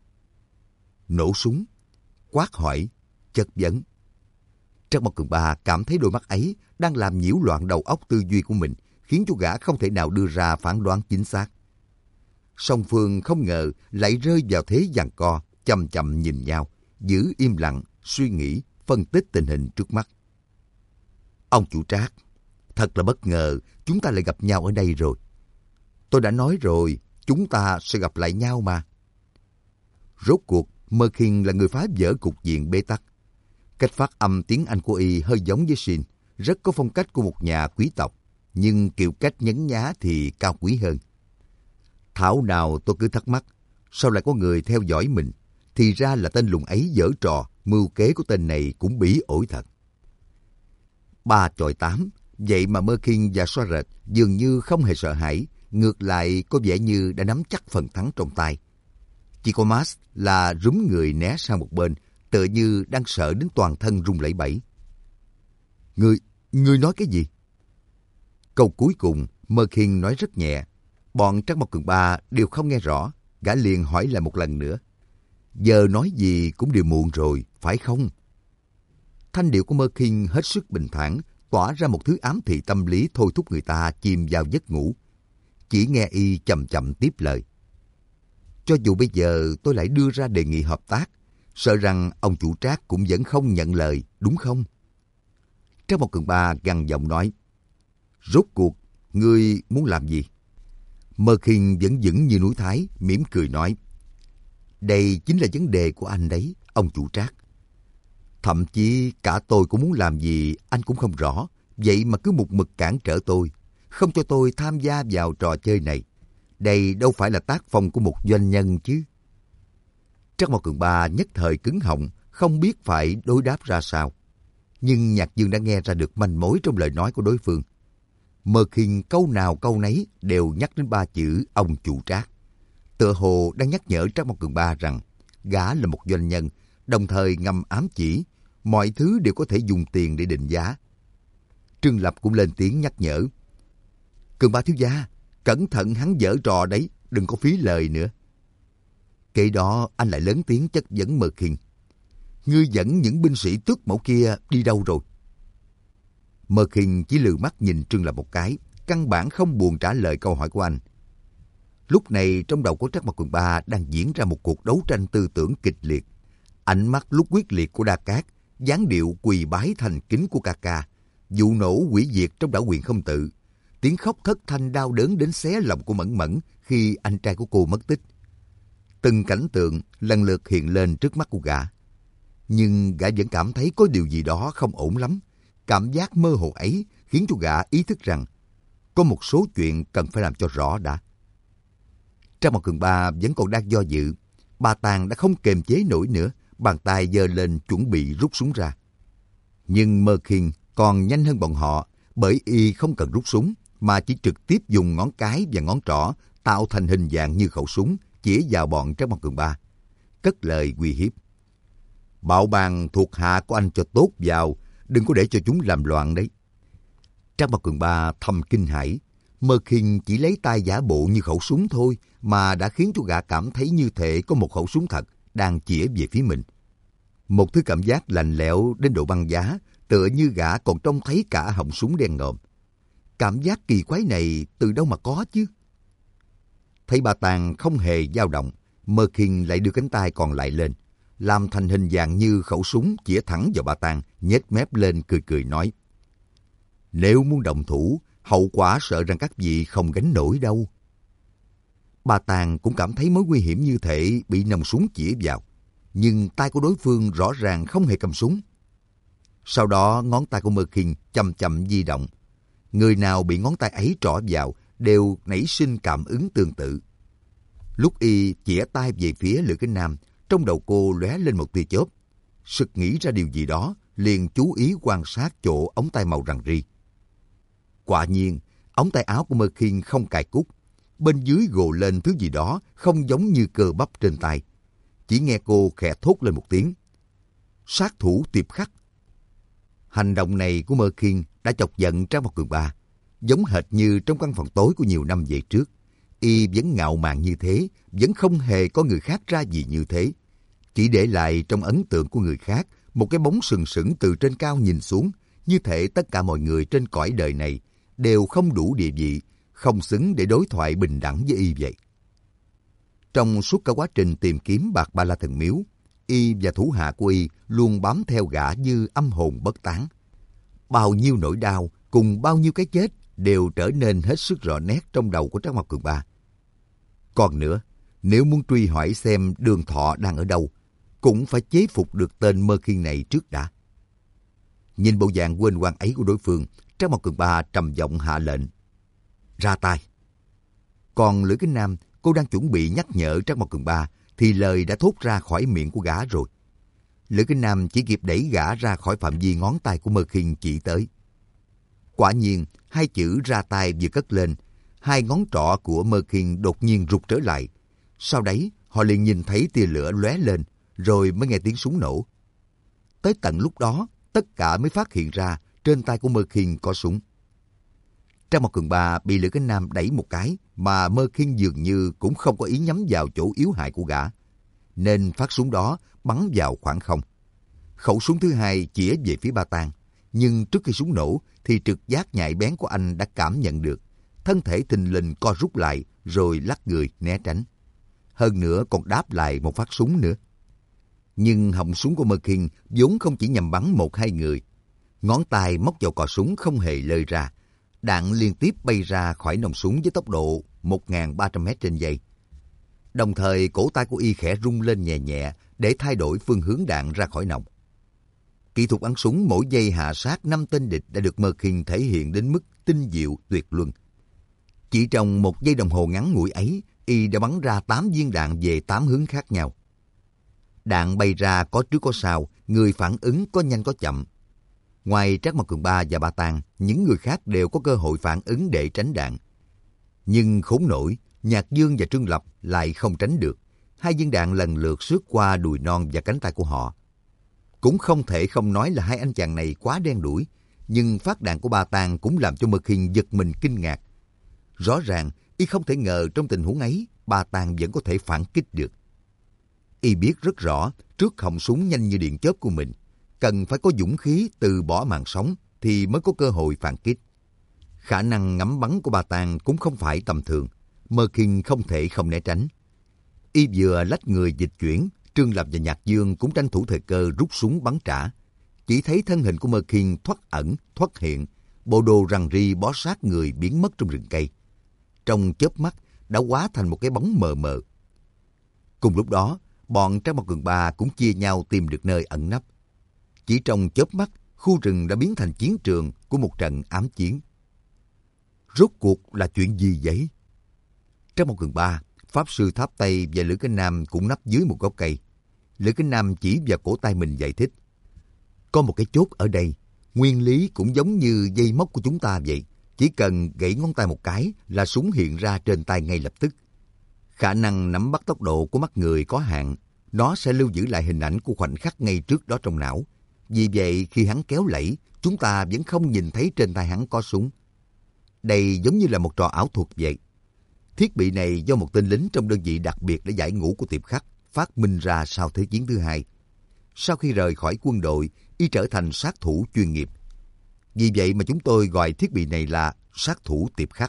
Nổ súng, quát hỏi, chất vấn. Trác Mộc Cường Ba cảm thấy đôi mắt ấy đang làm nhiễu loạn đầu óc tư duy của mình, khiến cho gã không thể nào đưa ra phán đoán chính xác. Song phương không ngờ lại rơi vào thế giằng co, chầm chậm nhìn nhau, giữ im lặng, suy nghĩ, phân tích tình hình trước mắt. Ông chủ Trác, thật là bất ngờ chúng ta lại gặp nhau ở đây rồi. Tôi đã nói rồi, chúng ta sẽ gặp lại nhau mà. Rốt cuộc, Merkin là người phá vỡ cục diện bế tắc. Cách phát âm tiếng Anh của y hơi giống với Shin, rất có phong cách của một nhà quý tộc, nhưng kiểu cách nhấn nhá thì cao quý hơn. Thảo nào tôi cứ thắc mắc, sao lại có người theo dõi mình? Thì ra là tên lùng ấy giở trò, mưu kế của tên này cũng bỉ ổi thật. Ba chọi tám, vậy mà Merkin và Soaret dường như không hề sợ hãi, ngược lại có vẻ như đã nắm chắc phần thắng trong tay. Chỉ có Max là rúm người né sang một bên, tựa như đang sợ đến toàn thân run lẩy bẩy. Ngươi, ngươi nói cái gì? Câu cuối cùng, Merkin nói rất nhẹ. Bọn Trác Mộc Cường Ba đều không nghe rõ, gã liền hỏi lại một lần nữa. Giờ nói gì cũng đều muộn rồi, phải không? Thanh điệu của Merkin hết sức bình thản, tỏa ra một thứ ám thị tâm lý thôi thúc người ta chìm vào giấc ngủ. Chỉ nghe y chậm chậm tiếp lời. Cho dù bây giờ tôi lại đưa ra đề nghị hợp tác, sợ rằng ông chủ Trác cũng vẫn không nhận lời, đúng không? Trác Mộc Cường Ba gằn giọng nói. Rốt cuộc, ngươi muốn làm gì? Merkin vẫn vững như núi Thái, mỉm cười nói. Đây chính là vấn đề của anh đấy, ông chủ Trác. Thậm chí cả tôi cũng muốn làm gì anh cũng không rõ, vậy mà cứ một mực cản trở tôi, không cho tôi tham gia vào trò chơi này. Đây đâu phải là tác phong của một doanh nhân chứ. Trác Mộc Cường Ba nhất thời cứng họng, không biết phải đối đáp ra sao. Nhưng Nhạc Dương đã nghe ra được manh mối trong lời nói của đối phương. Merkin câu nào câu nấy đều nhắc đến ba chữ ông chủ Trác. Tựa hồ đang nhắc nhở Trác Mộc Cường Ba rằng gã là một doanh nhân, đồng thời ngầm ám chỉ mọi thứ đều có thể dùng tiền để định giá. Trương Lập cũng lên tiếng nhắc nhở. Cường Ba thiếu gia, cẩn thận hắn giở trò đấy, đừng có phí lời nữa. Kể đó anh lại lớn tiếng chất vấn Merkin. Ngươi dẫn những binh sĩ tước mẫu kia đi đâu rồi? Merkin chỉ lừ mắt nhìn Trương Lập một cái, căn bản không buồn trả lời câu hỏi của anh. Lúc này trong đầu của Trác Mộc Cường Ba đang diễn ra một cuộc đấu tranh tư tưởng kịch liệt. Ánh mắt lúc quyết liệt của Đa Cát, dáng điệu quỳ bái thành kính của ca ca, vụ nổ hủy diệt trong đảo Quyền Không Tự, tiếng khóc thất thanh đau đớn đến xé lòng của Mẫn Mẫn khi anh trai của cô mất tích. Từng cảnh tượng lần lượt hiện lên trước mắt của gã. Nhưng gã vẫn cảm thấy có điều gì đó không ổn lắm. Cảm giác mơ hồ ấy khiến cho gã ý thức rằng có một số chuyện cần phải làm cho rõ đã. Trác Mộc Cường Ba vẫn còn đang do dự. Bà Tàng đã không kềm chế nổi nữa, bàn tay giơ lên chuẩn bị rút súng ra. Nhưng Merkin còn nhanh hơn bọn họ, bởi y không cần rút súng, mà chỉ trực tiếp dùng ngón cái và ngón trỏ tạo thành hình dạng như khẩu súng, chĩa vào bọn Trác Mộc Cường Ba. Cất lời uy hiếp. Bạo bàn thuộc hạ của anh cho tốt vào, đừng có để cho chúng làm loạn đấy. Trác Mộc Cường Ba thầm kinh hãi. Merkin chỉ lấy tay giả bộ như khẩu súng thôi mà đã khiến cho gã cảm thấy như thể có một khẩu súng thật đang chĩa về phía mình. Một thứ cảm giác lạnh lẽo đến độ băng giá, tựa như gã còn trông thấy cả họng súng đen ngòm. Cảm giác kỳ quái này từ đâu mà có chứ? Thấy bà Tàng không hề dao động, Merkin lại đưa cánh tay còn lại lên, làm thành hình dạng như khẩu súng chĩa thẳng vào bà Tàng, nhếch mép lên cười cười nói. Nếu muốn động thủ, hậu quả sợ rằng các vị không gánh nổi đâu. Bà Tàng cũng cảm thấy mối nguy hiểm như thể bị nòng súng chĩa vào, nhưng tay của đối phương rõ ràng không hề cầm súng. Sau đó ngón tay của Merkin chậm chậm di động. Người nào bị ngón tay ấy trỏ vào đều nảy sinh cảm ứng tương tự. Lúc y chĩa tay về phía Lữ Kính Nam, trong đầu cô lóe lên một tia chớp. Sực nghĩ ra điều gì đó, liền chú ý quan sát chỗ ống tay màu rằn ri. Quả nhiên, ống tay áo của Merkin không cài cúc. Bên dưới gồ lên thứ gì đó không giống như cơ bắp trên tay. Chỉ nghe cô khẽ thốt lên một tiếng. Sát thủ Tiệp Khắc. Hành động này của Merkin đã chọc giận Trác Mộc Cường Ba. Giống hệt như trong căn phòng tối của nhiều năm về trước. Y vẫn ngạo mạn như thế, vẫn không hề có người khác ra gì như thế. Chỉ để lại trong ấn tượng của người khác một cái bóng sừng sững từ trên cao nhìn xuống, như thể tất cả mọi người trên cõi đời này đều không đủ địa vị, không xứng để đối thoại bình đẳng với y vậy. Trong suốt cả quá trình tìm kiếm bạc Ba La Thần Miếu, y và thủ hạ của y luôn bám theo gã như âm hồn bất tán. Bao nhiêu nỗi đau cùng bao nhiêu cái chết đều trở nên hết sức rõ nét trong đầu của Trác Mao Cường Ba. Còn nữa, nếu muốn truy hỏi xem Đường Thọ đang ở đâu, cũng phải chế phục được tên Mơ Khiên này trước đã. Nhìn bộ dạng quên quang ấy của đối phương, Trác Mao Cường Ba trầm giọng hạ lệnh: ra tay. Còn Lữ Kính Nam, cô đang chuẩn bị nhắc nhở Trác Mao Cường Ba, thì lời đã thốt ra khỏi miệng của gã rồi. Lữ Kính Nam chỉ kịp đẩy gã ra khỏi phạm vi ngón tay của Mơ Khiên chỉ tới. Quả nhiên, hai chữ ra tay vừa cất lên, hai ngón trỏ của Mơ Khiên đột nhiên rụt trở lại. Sau đấy, họ liền nhìn thấy tia lửa lóe lên, rồi mới nghe tiếng súng nổ. Tới tận lúc đó, tất cả mới phát hiện ra trên tay của Mơ Khiên có súng. Trác Mao Cường Ba bị Lữ Kính Nam đẩy một cái, mà Mơ Khiên dường như cũng không có ý nhắm vào chỗ yếu hại của gã, nên phát súng đó bắn vào khoảng không. Khẩu súng thứ hai chĩa về phía Ba Tang, nhưng trước khi súng nổ thì trực giác nhạy bén của anh đã cảm nhận được, thân thể thình lình co rút lại rồi lắc người né tránh. Hơn nữa còn đáp lại một phát súng nữa. Nhưng họng súng của Mơ Khiên vốn không chỉ nhằm bắn một hai người. Ngón tay móc vào cò súng không hề lơi ra. Đạn liên tiếp bay ra khỏi nòng súng với tốc độ một nghìn ba trăm mét trên giây. Đồng thời cổ tay của y khẽ rung lên nhẹ nhẹ để thay đổi phương hướng đạn ra khỏi nòng. Kỹ thuật bắn súng mỗi giây hạ sát năm tên địch đã được Mơ Khiên thể hiện đến mức tinh diệu tuyệt luân. Chỉ trong một giây đồng hồ ngắn ngủi ấy, y đã bắn ra tám viên đạn về tám hướng khác nhau. Đạn bay ra có trước có sau, người phản ứng có nhanh có chậm. Ngoài Trác Mao Cường Ba và Ba Tang, những người khác đều có cơ hội phản ứng để tránh đạn. Nhưng khốn nổi, Nhạc Dương và Trương Lập lại không tránh được. Hai viên đạn lần lượt xước qua đùi non và cánh tay của họ. Cũng không thể không nói là hai anh chàng này quá đen đủi, nhưng phát đạn của Ba Tang cũng làm cho Mơ Khiên giật mình kinh ngạc. Rõ ràng, y không thể ngờ trong tình huống ấy, Ba Tang vẫn có thể phản kích được. Y biết rất rõ, trước họng súng nhanh như điện chớp của mình, cần phải có dũng khí từ bỏ mạng sống thì mới có cơ hội phản kích. Khả năng ngắm bắn của Ba Tang cũng không phải tầm thường, Mơ Khiên không thể không né tránh. Y vừa lách người dịch chuyển, Trương Lập và Nhạc Dương cũng tranh thủ thời cơ rút súng bắn trả. Chỉ thấy thân hình của Mơ Khiên thoát ẩn, thoát hiện, bộ đồ rằn ri bó sát người biến mất trong rừng cây. Trong chớp mắt đã hóa thành một cái bóng mờ mờ. Cùng lúc đó, bọn Trác Mao Cường Ba cũng chia nhau tìm được nơi ẩn nấp. Chỉ trong chớp mắt, khu rừng đã biến thành chiến trường của một trận ám chiến. Rốt cuộc là chuyện gì vậy? Trác Mao Cường Ba, Pháp Sư Tháp Tây và Lữ Kính Nam cũng nấp dưới một gốc cây. Lữ Kính Nam chỉ vào cổ tay mình giải thích. Có một cái chốt ở đây, nguyên lý cũng giống như dây móc của chúng ta vậy. Chỉ cần gãy ngón tay một cái là súng hiện ra trên tay ngay lập tức. Khả năng nắm bắt tốc độ của mắt người có hạn, nó sẽ lưu giữ lại hình ảnh của khoảnh khắc ngay trước đó trong não. Vì vậy khi hắn kéo lẫy, chúng ta vẫn không nhìn thấy trên tay hắn có súng. Đây giống như là một trò ảo thuật vậy. Thiết bị này do một tên lính trong đơn vị đặc biệt để giải ngũ của Tiệp Khắc phát minh ra sau Thế chiến thứ hai. Sau khi rời khỏi quân đội, y trở thành sát thủ chuyên nghiệp. Vì vậy mà chúng tôi gọi thiết bị này là sát thủ Tiệp Khắc.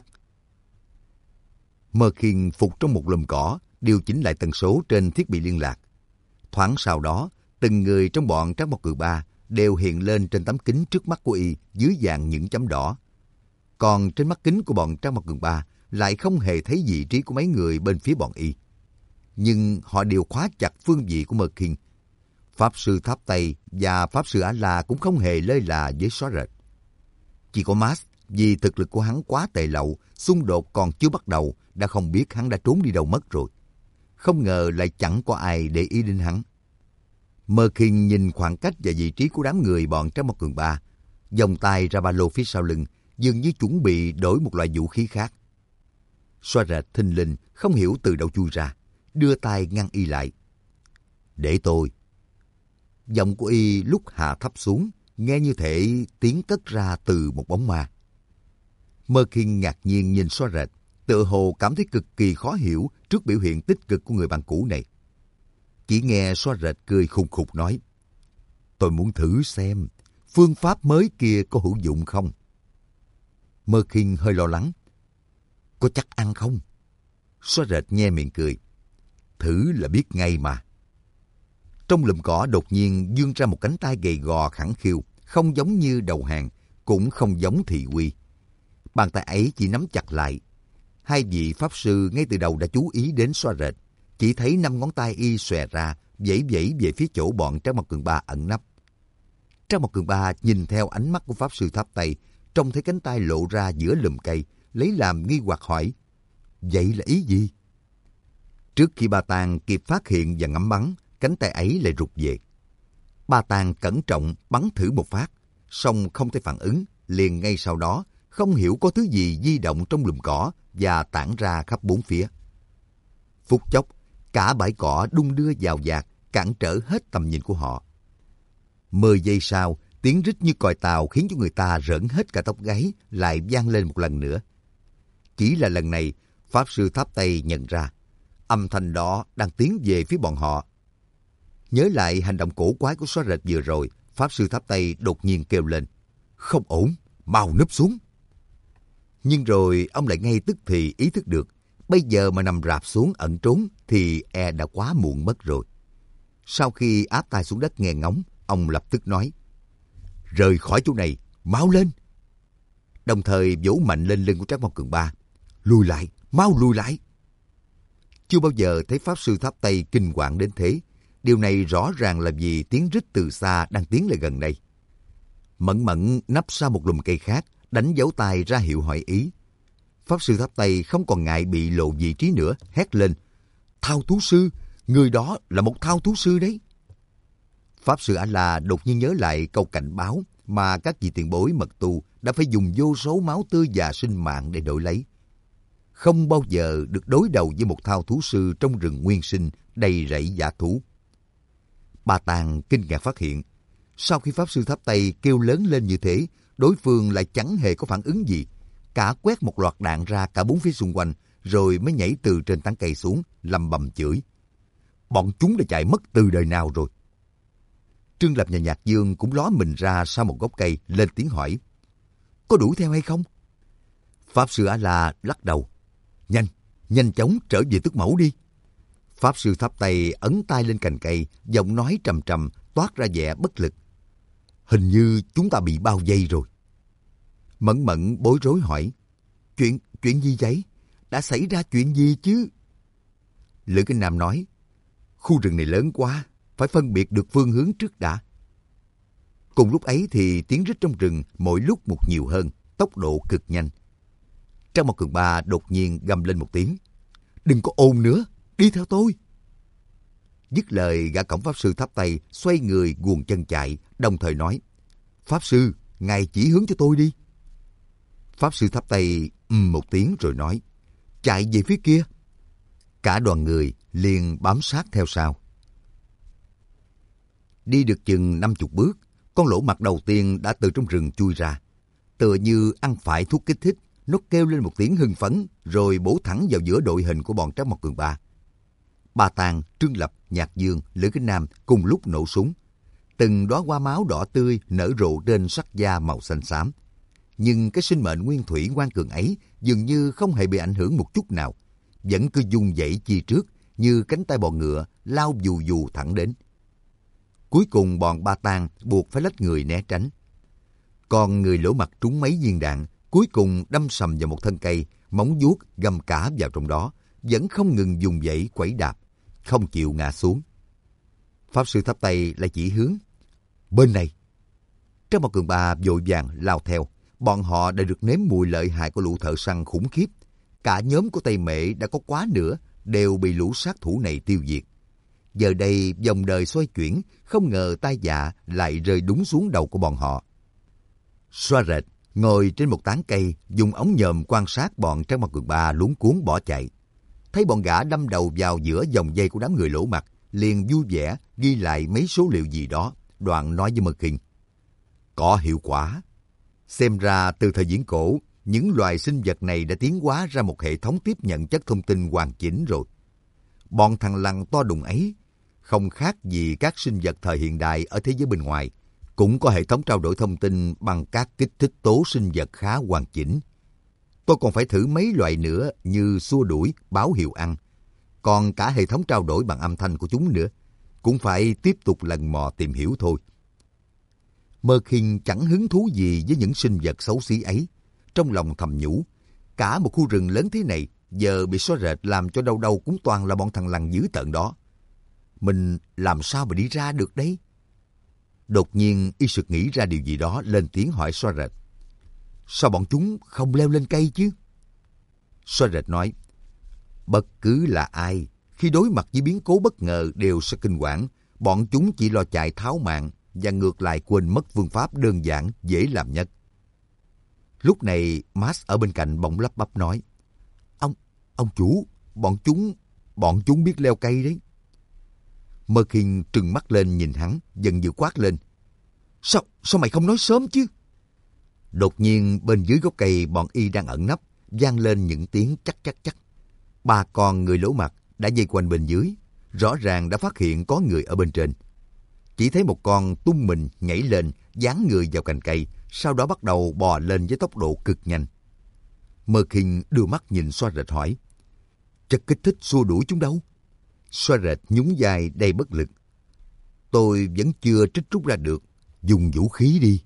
Mơ Khiên phục trong một lùm cỏ, điều chỉnh lại tần số trên thiết bị liên lạc. Thoáng sau đó, từng người trong bọn Trác Mao Cường Ba đều hiện lên trên tấm kính trước mắt của y dưới dạng những chấm đỏ. Còn trên mắt kính của bọn Trác Mao Cường Ba lại không hề thấy vị trí của mấy người bên phía bọn y. Nhưng họ đều khóa chặt phương vị của Mơ Khiên. Pháp Sư Tháp Tây và Pháp Sư Á-La cũng không hề lơi là với xóa rệt. Chỉ có Max, vì thực lực của hắn quá tệ lậu, xung đột còn chưa bắt đầu, đã không biết hắn đã trốn đi đâu mất rồi. Không ngờ lại chẳng có ai để ý đến hắn. Mơ Khiên nhìn khoảng cách và vị trí của đám người bọn Trác Mao Cường Ba, vòng tay ra ba lô phía sau lưng, dường như chuẩn bị đổi một loại vũ khí khác. Xóa rệt thình lình, không hiểu từ đâu chui ra, đưa tay ngăn y lại. Để tôi. Giọng của y lúc hạ thấp xuống, nghe như thể tiếng cất ra từ một bóng ma. Mơ Khiên ngạc nhiên nhìn xóa rệt, tựa hồ cảm thấy cực kỳ khó hiểu trước biểu hiện tích cực của người bạn cũ này. Chỉ nghe xóa rệt cười khùng khục nói, tôi muốn thử xem phương pháp mới kia có hữu dụng không. Mơ Khiên hơi lo lắng, có chắc ăn không? Xóa rệt nhe miệng cười, thử là biết ngay mà. Trong lùm cỏ đột nhiên vươn ra một cánh tay gầy gò khẳng khiu, không giống như đầu hàng, cũng không giống thị uy. Bàn tay ấy chỉ nắm chặt lại. Hai vị pháp sư ngay từ đầu đã chú ý đến Xoa Rệt, chỉ thấy năm ngón tay y xòe ra, vẫy vẫy về phía chỗ bọn Trác Mộc Cường Ba ẩn nấp. Trác Mộc Cường Ba nhìn theo ánh mắt của pháp sư tháp Tây, trông thấy cánh tay lộ ra giữa lùm cây, lấy làm nghi hoặc hỏi: vậy là ý gì? Trước khi Ba Tàng kịp phát hiện và ngắm bắn, cánh tay ấy lại rụt về. Ba Tàng cẩn trọng bắn thử một phát, song không thể phản ứng, liền ngay sau đó không hiểu có thứ gì di động trong lùm cỏ và tản ra khắp bốn phía. Phút chốc, cả bãi cỏ đung đưa vào dạt, cản trở hết tầm nhìn của họ. Mười giây sau, tiếng rít như còi tàu khiến cho người ta rợn hết cả tóc gáy lại vang lên một lần nữa. Chỉ là lần này, pháp sư tháp Tây nhận ra âm thanh đó đang tiến về phía bọn họ. Nhớ lại hành động cổ quái của Xóa Rệt vừa rồi, pháp sư tháp Tây đột nhiên kêu lên: không ổn, mau núp xuống. Nhưng rồi ông lại ngay tức thì ý thức được, bây giờ mà nằm rạp xuống ẩn trốn thì e đã quá muộn mất rồi. Sau khi áp tay xuống đất nghe ngóng, ông lập tức nói: rời khỏi chỗ này, mau lên. Đồng thời vỗ mạnh lên lưng của Trác Mộc Cường Ba: lùi lại, mau lùi lại. Chưa bao giờ thấy pháp sư tháp Tây kinh hoàng đến thế. Điều này rõ ràng là vì tiếng rít từ xa đang tiến lại gần đây. Mẫn Mẫn nấp sau một lùm cây khác, đánh dấu tay ra hiệu hỏi ý. Pháp sư tháp Tây không còn ngại bị lộ vị trí nữa, hét lên: thao thú sư, người đó là một thao thú sư đấy. Pháp sư A-la đột nhiên nhớ lại câu cảnh báo mà các vị tiền bối mật tu đã phải dùng vô số máu tươi và sinh mạng để đổi lấy. Không bao giờ được đối đầu với một thao thú sư trong rừng nguyên sinh đầy rẫy dã thú. Ba Tàng kinh ngạc phát hiện, sau khi pháp sư tháp Tây kêu lớn lên như thế, đối phương lại chẳng hề có phản ứng gì, cả quét một loạt đạn ra cả bốn phía xung quanh, rồi mới nhảy từ trên tán cây xuống, lầm bầm chửi: bọn chúng đã chạy mất từ đời nào rồi. Trương Lập và Nhạc Dương cũng ló mình ra sau một gốc cây, lên tiếng hỏi: có đuổi theo hay không? Pháp sư A-la lắc đầu: nhanh, nhanh chóng trở về tước mẫu đi. Pháp sư tháp Tây ấn tay lên cành cây, giọng nói trầm trầm, toát ra vẻ bất lực: hình như chúng ta bị bao vây rồi. Mẫn Mẫn bối rối hỏi: Chuyện, chuyện gì vậy? Đã xảy ra chuyện gì chứ? Lữ Kinh Nam nói: khu rừng này lớn quá, phải phân biệt được phương hướng trước đã. Cùng lúc ấy thì tiếng rít trong rừng mỗi lúc một nhiều hơn, tốc độ cực nhanh. Trác Mộc Cường Ba đột nhiên gầm lên một tiếng: đừng có ồn nữa, đi theo tôi. Dứt lời, gã cổng pháp sư tháp Tây xoay người guồng chân chạy, đồng thời nói: pháp sư, ngài chỉ hướng cho tôi đi. Pháp sư tháp Tây ừm một tiếng rồi nói: chạy về phía kia. Cả đoàn người liền bám sát theo sau. Đi được chừng năm chục bước, con lỗ mặt đầu tiên đã từ trong rừng chui ra. Tựa như ăn phải thuốc kích thích, nó kêu lên một tiếng hưng phấn, rồi bổ thẳng vào giữa đội hình của bọn Trác Mộc Cường Ba. Ba Tàng, Trương Lập, Nhạc Dương, Lữ Kính Nam cùng lúc nổ súng. Từng đóa hoa máu đỏ tươi nở rộ trên sắc da màu xanh xám. Nhưng cái sinh mệnh nguyên thủy ngoan cường ấy dường như không hề bị ảnh hưởng một chút nào, vẫn cứ dung dãy chi trước như cánh tay bò ngựa lao dù dù thẳng đến. Cuối cùng bọn Ba Tàng buộc phải lách người né tránh. Còn người lỗ mặt trúng mấy viên đạn, cuối cùng đâm sầm vào một thân cây, móng vuốt găm cả vào trong đó, vẫn không ngừng dùng dãy quẩy đạp, không chịu ngã xuống. Pháp sư tháp Tây lại chỉ hướng: bên này. Trác Mộc Cường Ba vội vàng lao theo. Bọn họ đã được nếm mùi lợi hại của lũ thợ săn khủng khiếp. Cả nhóm của Tây Mễ đã có quá nửa đều bị lũ sát thủ này tiêu diệt. Giờ đây dòng đời xoay chuyển, không ngờ tai dạ lại rơi đúng xuống đầu của bọn họ. Xoa Rệt ngồi trên một tán cây, dùng ống nhòm quan sát bọn Trác Mộc Cường Ba luống cuống bỏ chạy. Thấy bọn gã đâm đầu vào giữa dòng dây của đám người lỗ mặt, liền vui vẻ ghi lại mấy số liệu gì đó, đoạn nói với Mơ Kinh: có hiệu quả. Xem ra từ thời viễn cổ, những loài sinh vật này đã tiến hóa ra một hệ thống tiếp nhận chất thông tin hoàn chỉnh rồi. Bọn thằng lằn to đùng ấy không khác gì các sinh vật thời hiện đại ở thế giới bên ngoài, cũng có hệ thống trao đổi thông tin bằng các kích thích tố sinh vật khá hoàn chỉnh. Tôi còn phải thử mấy loại nữa như xua đuổi, báo hiệu ăn. Còn cả hệ thống trao đổi bằng âm thanh của chúng nữa, cũng phải tiếp tục lần mò tìm hiểu thôi. Mơ Khinh chẳng hứng thú gì với những sinh vật xấu xí ấy. Trong lòng thầm nhủ, cả một khu rừng lớn thế này, giờ bị xóa rệt làm cho đâu đâu cũng toàn là bọn thằng lằn dữ tợn đó. Mình làm sao mà đi ra được đấy? Đột nhiên y sực nghĩ ra điều gì đó, lên tiếng hỏi xóa rệt. Sao bọn chúng không leo lên cây chứ? Xóa rệt nói, bất cứ là ai, khi đối mặt với biến cố bất ngờ đều sẽ kinh hoảng. Bọn chúng chỉ lo chạy tháo mạng và ngược lại quên mất phương pháp đơn giản, dễ làm nhất. Lúc này, Max ở bên cạnh bỗng lắp bắp nói, Ông, ông chủ, bọn chúng, bọn chúng biết leo cây đấy. Mơ Khinh trừng mắt lên nhìn hắn, giận dữ quát lên. Sao, sao mày không nói sớm chứ? Đột nhiên bên dưới gốc cây bọn y đang ẩn nấp, vang lên những tiếng chắc chắc chắc. Ba con người lỗ mặt đã dây quanh bên dưới, rõ ràng đã phát hiện có người ở bên trên. Chỉ thấy một con tung mình nhảy lên, dán người vào cành cây, sau đó bắt đầu bò lên với tốc độ cực nhanh. Mơ Khinh đưa mắt nhìn Xoa Rệt hỏi, chất kích thích xua đuổi chúng đâu? Xoa Rệt nhún vai đầy bất lực. Tôi vẫn chưa trích rút ra được, dùng vũ khí đi.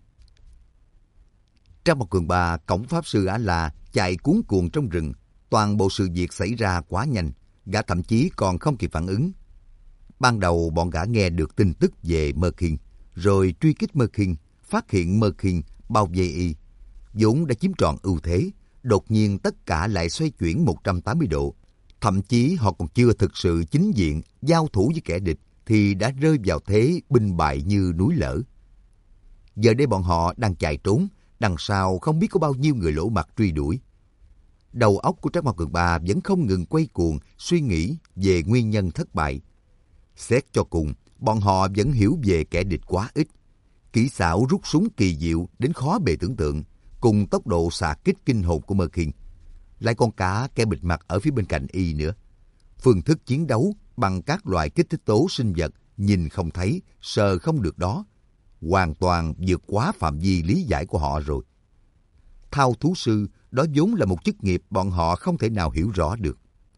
Trong một cường bà, cổng pháp sư A-la chạy cuốn cuồng trong rừng. Toàn bộ sự việc xảy ra quá nhanh, gã thậm chí còn không kịp phản ứng. Ban đầu bọn gã nghe được tin tức về Mơ Khinh, rồi truy kích Mơ Khinh, phát hiện Mơ Khinh bao vây y. vốn đã chiếm trọn ưu thế, đột nhiên tất cả lại xoay chuyển một trăm tám mươi độ. Thậm chí họ còn chưa thực sự chính diện giao thủ với kẻ địch thì đã rơi vào thế binh bại như núi lở. Giờ đây bọn họ đang chạy trốn, đằng sau không biết có bao nhiêu người lỗ mặt truy đuổi. Đầu óc của Trác Mao Cường Ba vẫn không ngừng quay cuồng suy nghĩ về nguyên nhân thất bại. Xét cho cùng, bọn họ vẫn hiểu về kẻ địch quá ít. Kỹ xảo rút súng kỳ diệu đến khó bề tưởng tượng, cùng tốc độ xạ kích kinh hồn của Mơ Khinh. Lại còn cả kẻ bịt mặt ở phía bên cạnh y nữa. Phương thức chiến đấu bằng các loại kích thích tố sinh vật nhìn không thấy, sờ không được đó, hoàn toàn vượt quá phạm vi lý giải của họ rồi. Thao thú sư, đó vốn là một chức nghiệp bọn họ không thể nào hiểu rõ được.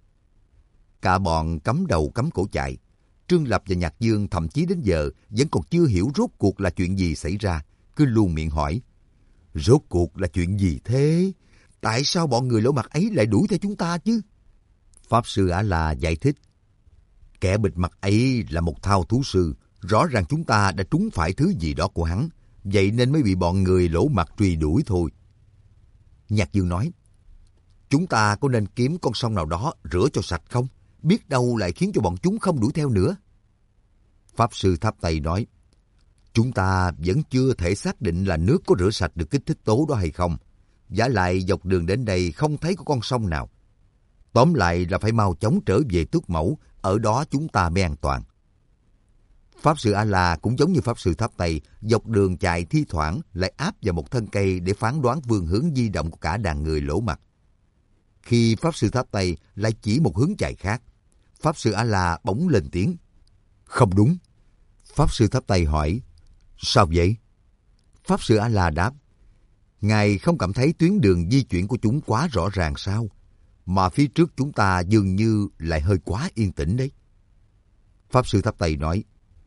Cả bọn cắm đầu cắm cổ chạy. Trương Lập và Nhạc Dương thậm chí đến giờ vẫn còn chưa hiểu rốt cuộc là chuyện gì xảy ra, cứ luôn miệng hỏi. Rốt cuộc là chuyện gì thế? Tại sao bọn người lỗ mặt ấy lại đuổi theo chúng ta chứ? Pháp sư A-la giải thích. Kẻ bịt mặt ấy là một thao thú sư. Rõ ràng chúng ta đã trúng phải thứ gì đó của hắn, vậy nên mới bị bọn người lỗ mặt truy đuổi thôi. Nhạc Dương nói, chúng ta có nên kiếm con sông nào đó rửa cho sạch không? Biết đâu lại khiến cho bọn chúng không đuổi theo nữa. Pháp sư Tháp Tây nói, chúng ta vẫn chưa thể xác định là nước có rửa sạch được kích thích tố đó hay không. Vả lại dọc đường đến đây không thấy có con sông nào. Tóm lại là phải mau chóng trở về Tước Mẫu, ở đó chúng ta mới an toàn. Pháp sư A-la cũng giống như Pháp sư Tháp Tây, dọc đường chạy thi thoảng lại áp vào một thân cây để phán đoán phương hướng di động của cả đàn người lỗ mặt. Khi Pháp sư Tháp Tây lại chỉ một hướng chạy khác, Pháp sư A-la bỗng lên tiếng. Không đúng. Pháp sư Tháp Tây hỏi, sao vậy? Pháp sư A-la đáp, ngài không cảm thấy tuyến đường di chuyển của chúng quá rõ ràng sao? Mà phía trước chúng ta dường như lại hơi quá yên tĩnh đấy. Pháp sư Tháp Tây nói,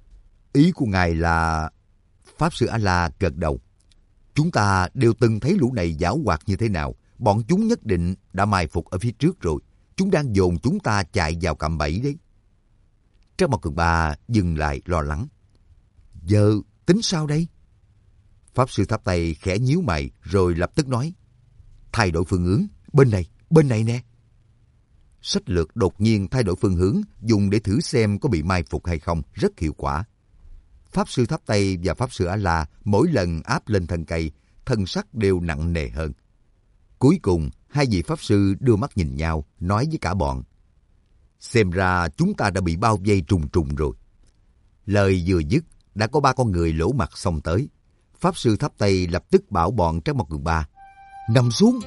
ý của ngài là... Pháp sư A-la gật đầu. Chúng ta đều từng thấy lũ này giảo hoạt như thế nào. Bọn chúng nhất định đã mai phục ở phía trước rồi. Chúng đang dồn chúng ta chạy vào cạm bẫy đấy. Trác Mao Cường Ba dừng lại lo lắng. Giờ tính sao đây? Pháp sư Tháp Tây khẽ nhíu mày rồi lập tức nói, thay đổi phương hướng, bên này, bên này nè. Sách lược đột nhiên thay đổi phương hướng, dùng để thử xem có bị mai phục hay không, rất hiệu quả. Pháp sư Tháp Tây và Pháp sư A-la mỗi lần áp lên thân cây, thân sắc đều nặng nề hơn. Cuối cùng, hai vị Pháp sư đưa mắt nhìn nhau, nói với cả bọn. Xem ra chúng ta đã bị bao vây trùng trùng rồi. Lời vừa dứt, đã có ba con người lỗ mặt xông tới. Pháp sư Tháp Tây lập tức bảo bọn Trác Mao Cường Ba nằm xuống.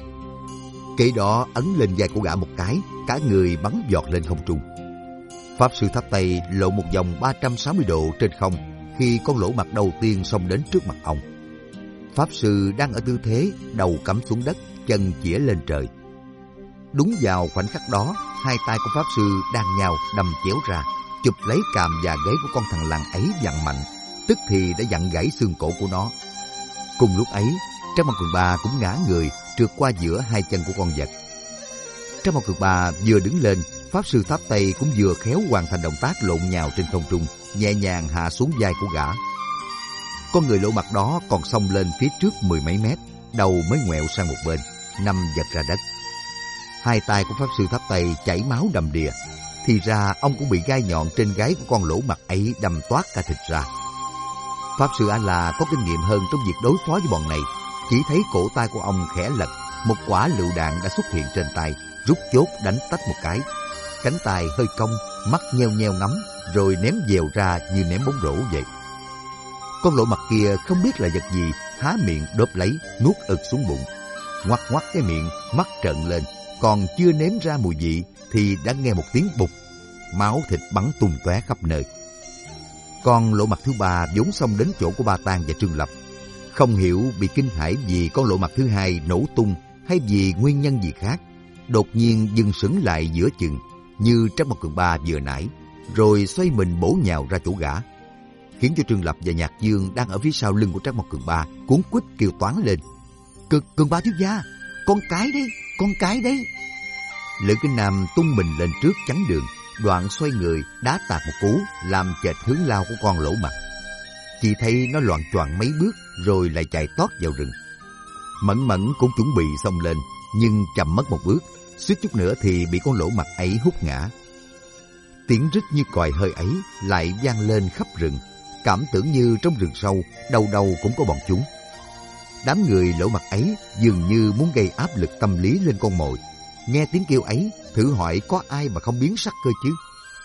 Kế đó ấn lên vai của gã một cái, cả người bắn giọt lên không trung. Pháp sư Tháp Tây lộ một vòng ba trăm sáu mươi độ trên không khi con lỗ mặt đầu tiên xông đến trước mặt ông. Pháp sư đang ở tư thế đầu cắm xuống đất, chân chĩa lên trời. Đúng vào khoảnh khắc đó, hai tay của Pháp sư đang nhào đâm chéo ra, chụp lấy càm và gáy của con thằng lằn ấy vặn mạnh, tức thì đã vặn gãy xương cổ của nó. Cùng lúc ấy, Trác Mộc Cường Ba cũng ngã người trượt qua giữa hai chân của con vật. Trác Mộc Cường Ba vừa đứng lên, Pháp Sư Tháp Tây cũng vừa khéo hoàn thành động tác lộn nhào trên không trung, nhẹ nhàng hạ xuống vai của gã. Con người lỗ mặt đó còn xông lên phía trước mười mấy mét, đầu mới ngoẹo sang một bên, nằm vật ra đất. Hai tay của Pháp Sư Tháp Tây chảy máu đầm đìa, thì ra ông cũng bị gai nhọn trên gáy của con lỗ mặt ấy đâm toát cả thịt ra. Pháp Sư A-la có kinh nghiệm hơn trong việc đối phó với bọn này, chỉ thấy cổ tay của ông khẽ lật, một quả lựu đạn đã xuất hiện trên tay, rút chốt đánh tách một cái. Cánh tay hơi cong, mắt nheo nheo ngắm, rồi ném dèo ra như ném bóng rổ vậy. Con lỗ mặt kia không biết là vật gì, há miệng đốp lấy, nuốt ực xuống bụng. Ngoắc ngoắc cái miệng, mắt trợn lên, còn chưa nếm ra mùi vị thì đã nghe một tiếng bụp, máu thịt bắn tung tóe khắp nơi. Con lỗ mặt thứ ba vốn xông đến chỗ của Ba Tang và Trương Lập, không hiểu bị kinh hãi vì con lỗ mặt thứ hai nổ tung hay vì nguyên nhân gì khác, đột nhiên dừng sững lại giữa chừng như Trác Mộc Cường Ba vừa nãy, rồi xoay mình bổ nhào ra chỗ gã, khiến cho Trương Lập và Nhạc Dương đang ở phía sau lưng của Trác Mộc Cường Ba cuống quýt kêu toáng lên: Cường, Cường Ba thiếu gia, con cái đấy, con cái đấy. Lữ Kinh Nam tung mình lên trước chắn đường, đoạn xoay người đá tạt một cú làm chệch hướng lao của con lỗ mặt. Chỉ thấy nó loạng choạng mấy bước rồi lại chạy tót vào rừng. Mẫn Mẫn cũng chuẩn bị xông lên, nhưng chậm mất một bước, suýt chút nữa thì bị con lỗ mặt ấy hút ngã. Tiếng rít như còi hơi ấy lại vang lên khắp rừng, cảm tưởng như trong rừng sâu đâu đâu cũng có bọn chúng. Đám người lỗ mặt ấy dường như muốn gây áp lực tâm lý lên con mồi. Nghe tiếng kêu ấy, thử hỏi có ai mà không biến sắc cơ chứ.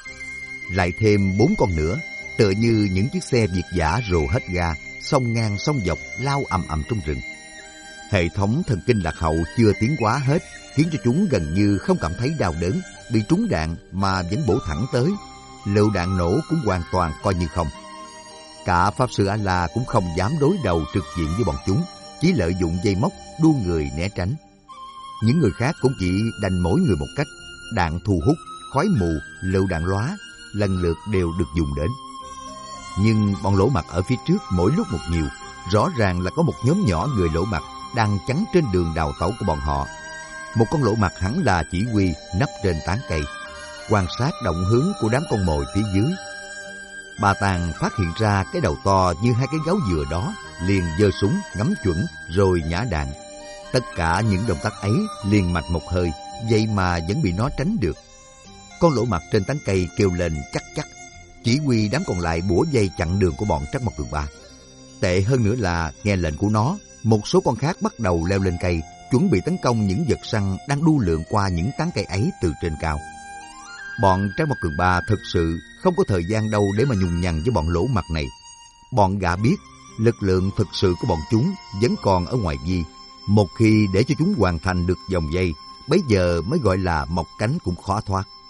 Lại thêm bốn con nữa, tựa như những chiếc xe việt dã rồ hết ga, xông ngang xông dọc lao ầm ầm trong rừng. Hệ thống thần kinh lạc hậu chưa tiến hóa hết, khiến cho chúng gần như không cảm thấy đau đớn, bị trúng đạn mà vẫn bổ thẳng tới. Lựu đạn nổ cũng hoàn toàn coi như không. Cả Pháp Sư A-la cũng không dám đối đầu trực diện với bọn chúng, chỉ lợi dụng dây móc đua người né tránh. Những người khác cũng chỉ đành mỗi người một cách, đạn thu hút, khói mù, lựu đạn lóa lần lượt đều được dùng đến. Nhưng bọn lỗ mặt ở phía trước mỗi lúc một nhiều, rõ ràng là có một nhóm nhỏ người lỗ mặt đang chắn trên đường đào tẩu của bọn họ. Một con lỗ mặt hẳn là chỉ huy nấp trên tán cây, quan sát động hướng của đám con mồi phía dưới. Ba Tang phát hiện ra cái đầu to như hai cái gáo dừa đó, liền giơ súng ngắm chuẩn rồi nhả đạn. Tất cả những động tác ấy liền mạch một hơi, vậy mà vẫn bị nó tránh được. Con lỗ mặt trên tán cây kêu lên chắc chắc, chỉ huy đám còn lại bủa dây chặn đường của bọn Trác Mộc Cường Ba. Tệ hơn nữa là nghe lệnh của nó, một số con khác bắt đầu leo lên cây, chuẩn bị tấn công những vật săn đang đu lượn qua những tán cây ấy từ trên cao. Bọn Trác Mộc Cường Ba thực sự không có thời gian đâu để mà nhùng nhằn với bọn lỗ mặt này. Bọn gã biết lực lượng thực sự của bọn chúng vẫn còn ở ngoài vi. Một khi để cho chúng hoàn thành được vòng dây, bấy giờ mới gọi là mọc cánh cũng khó thoát.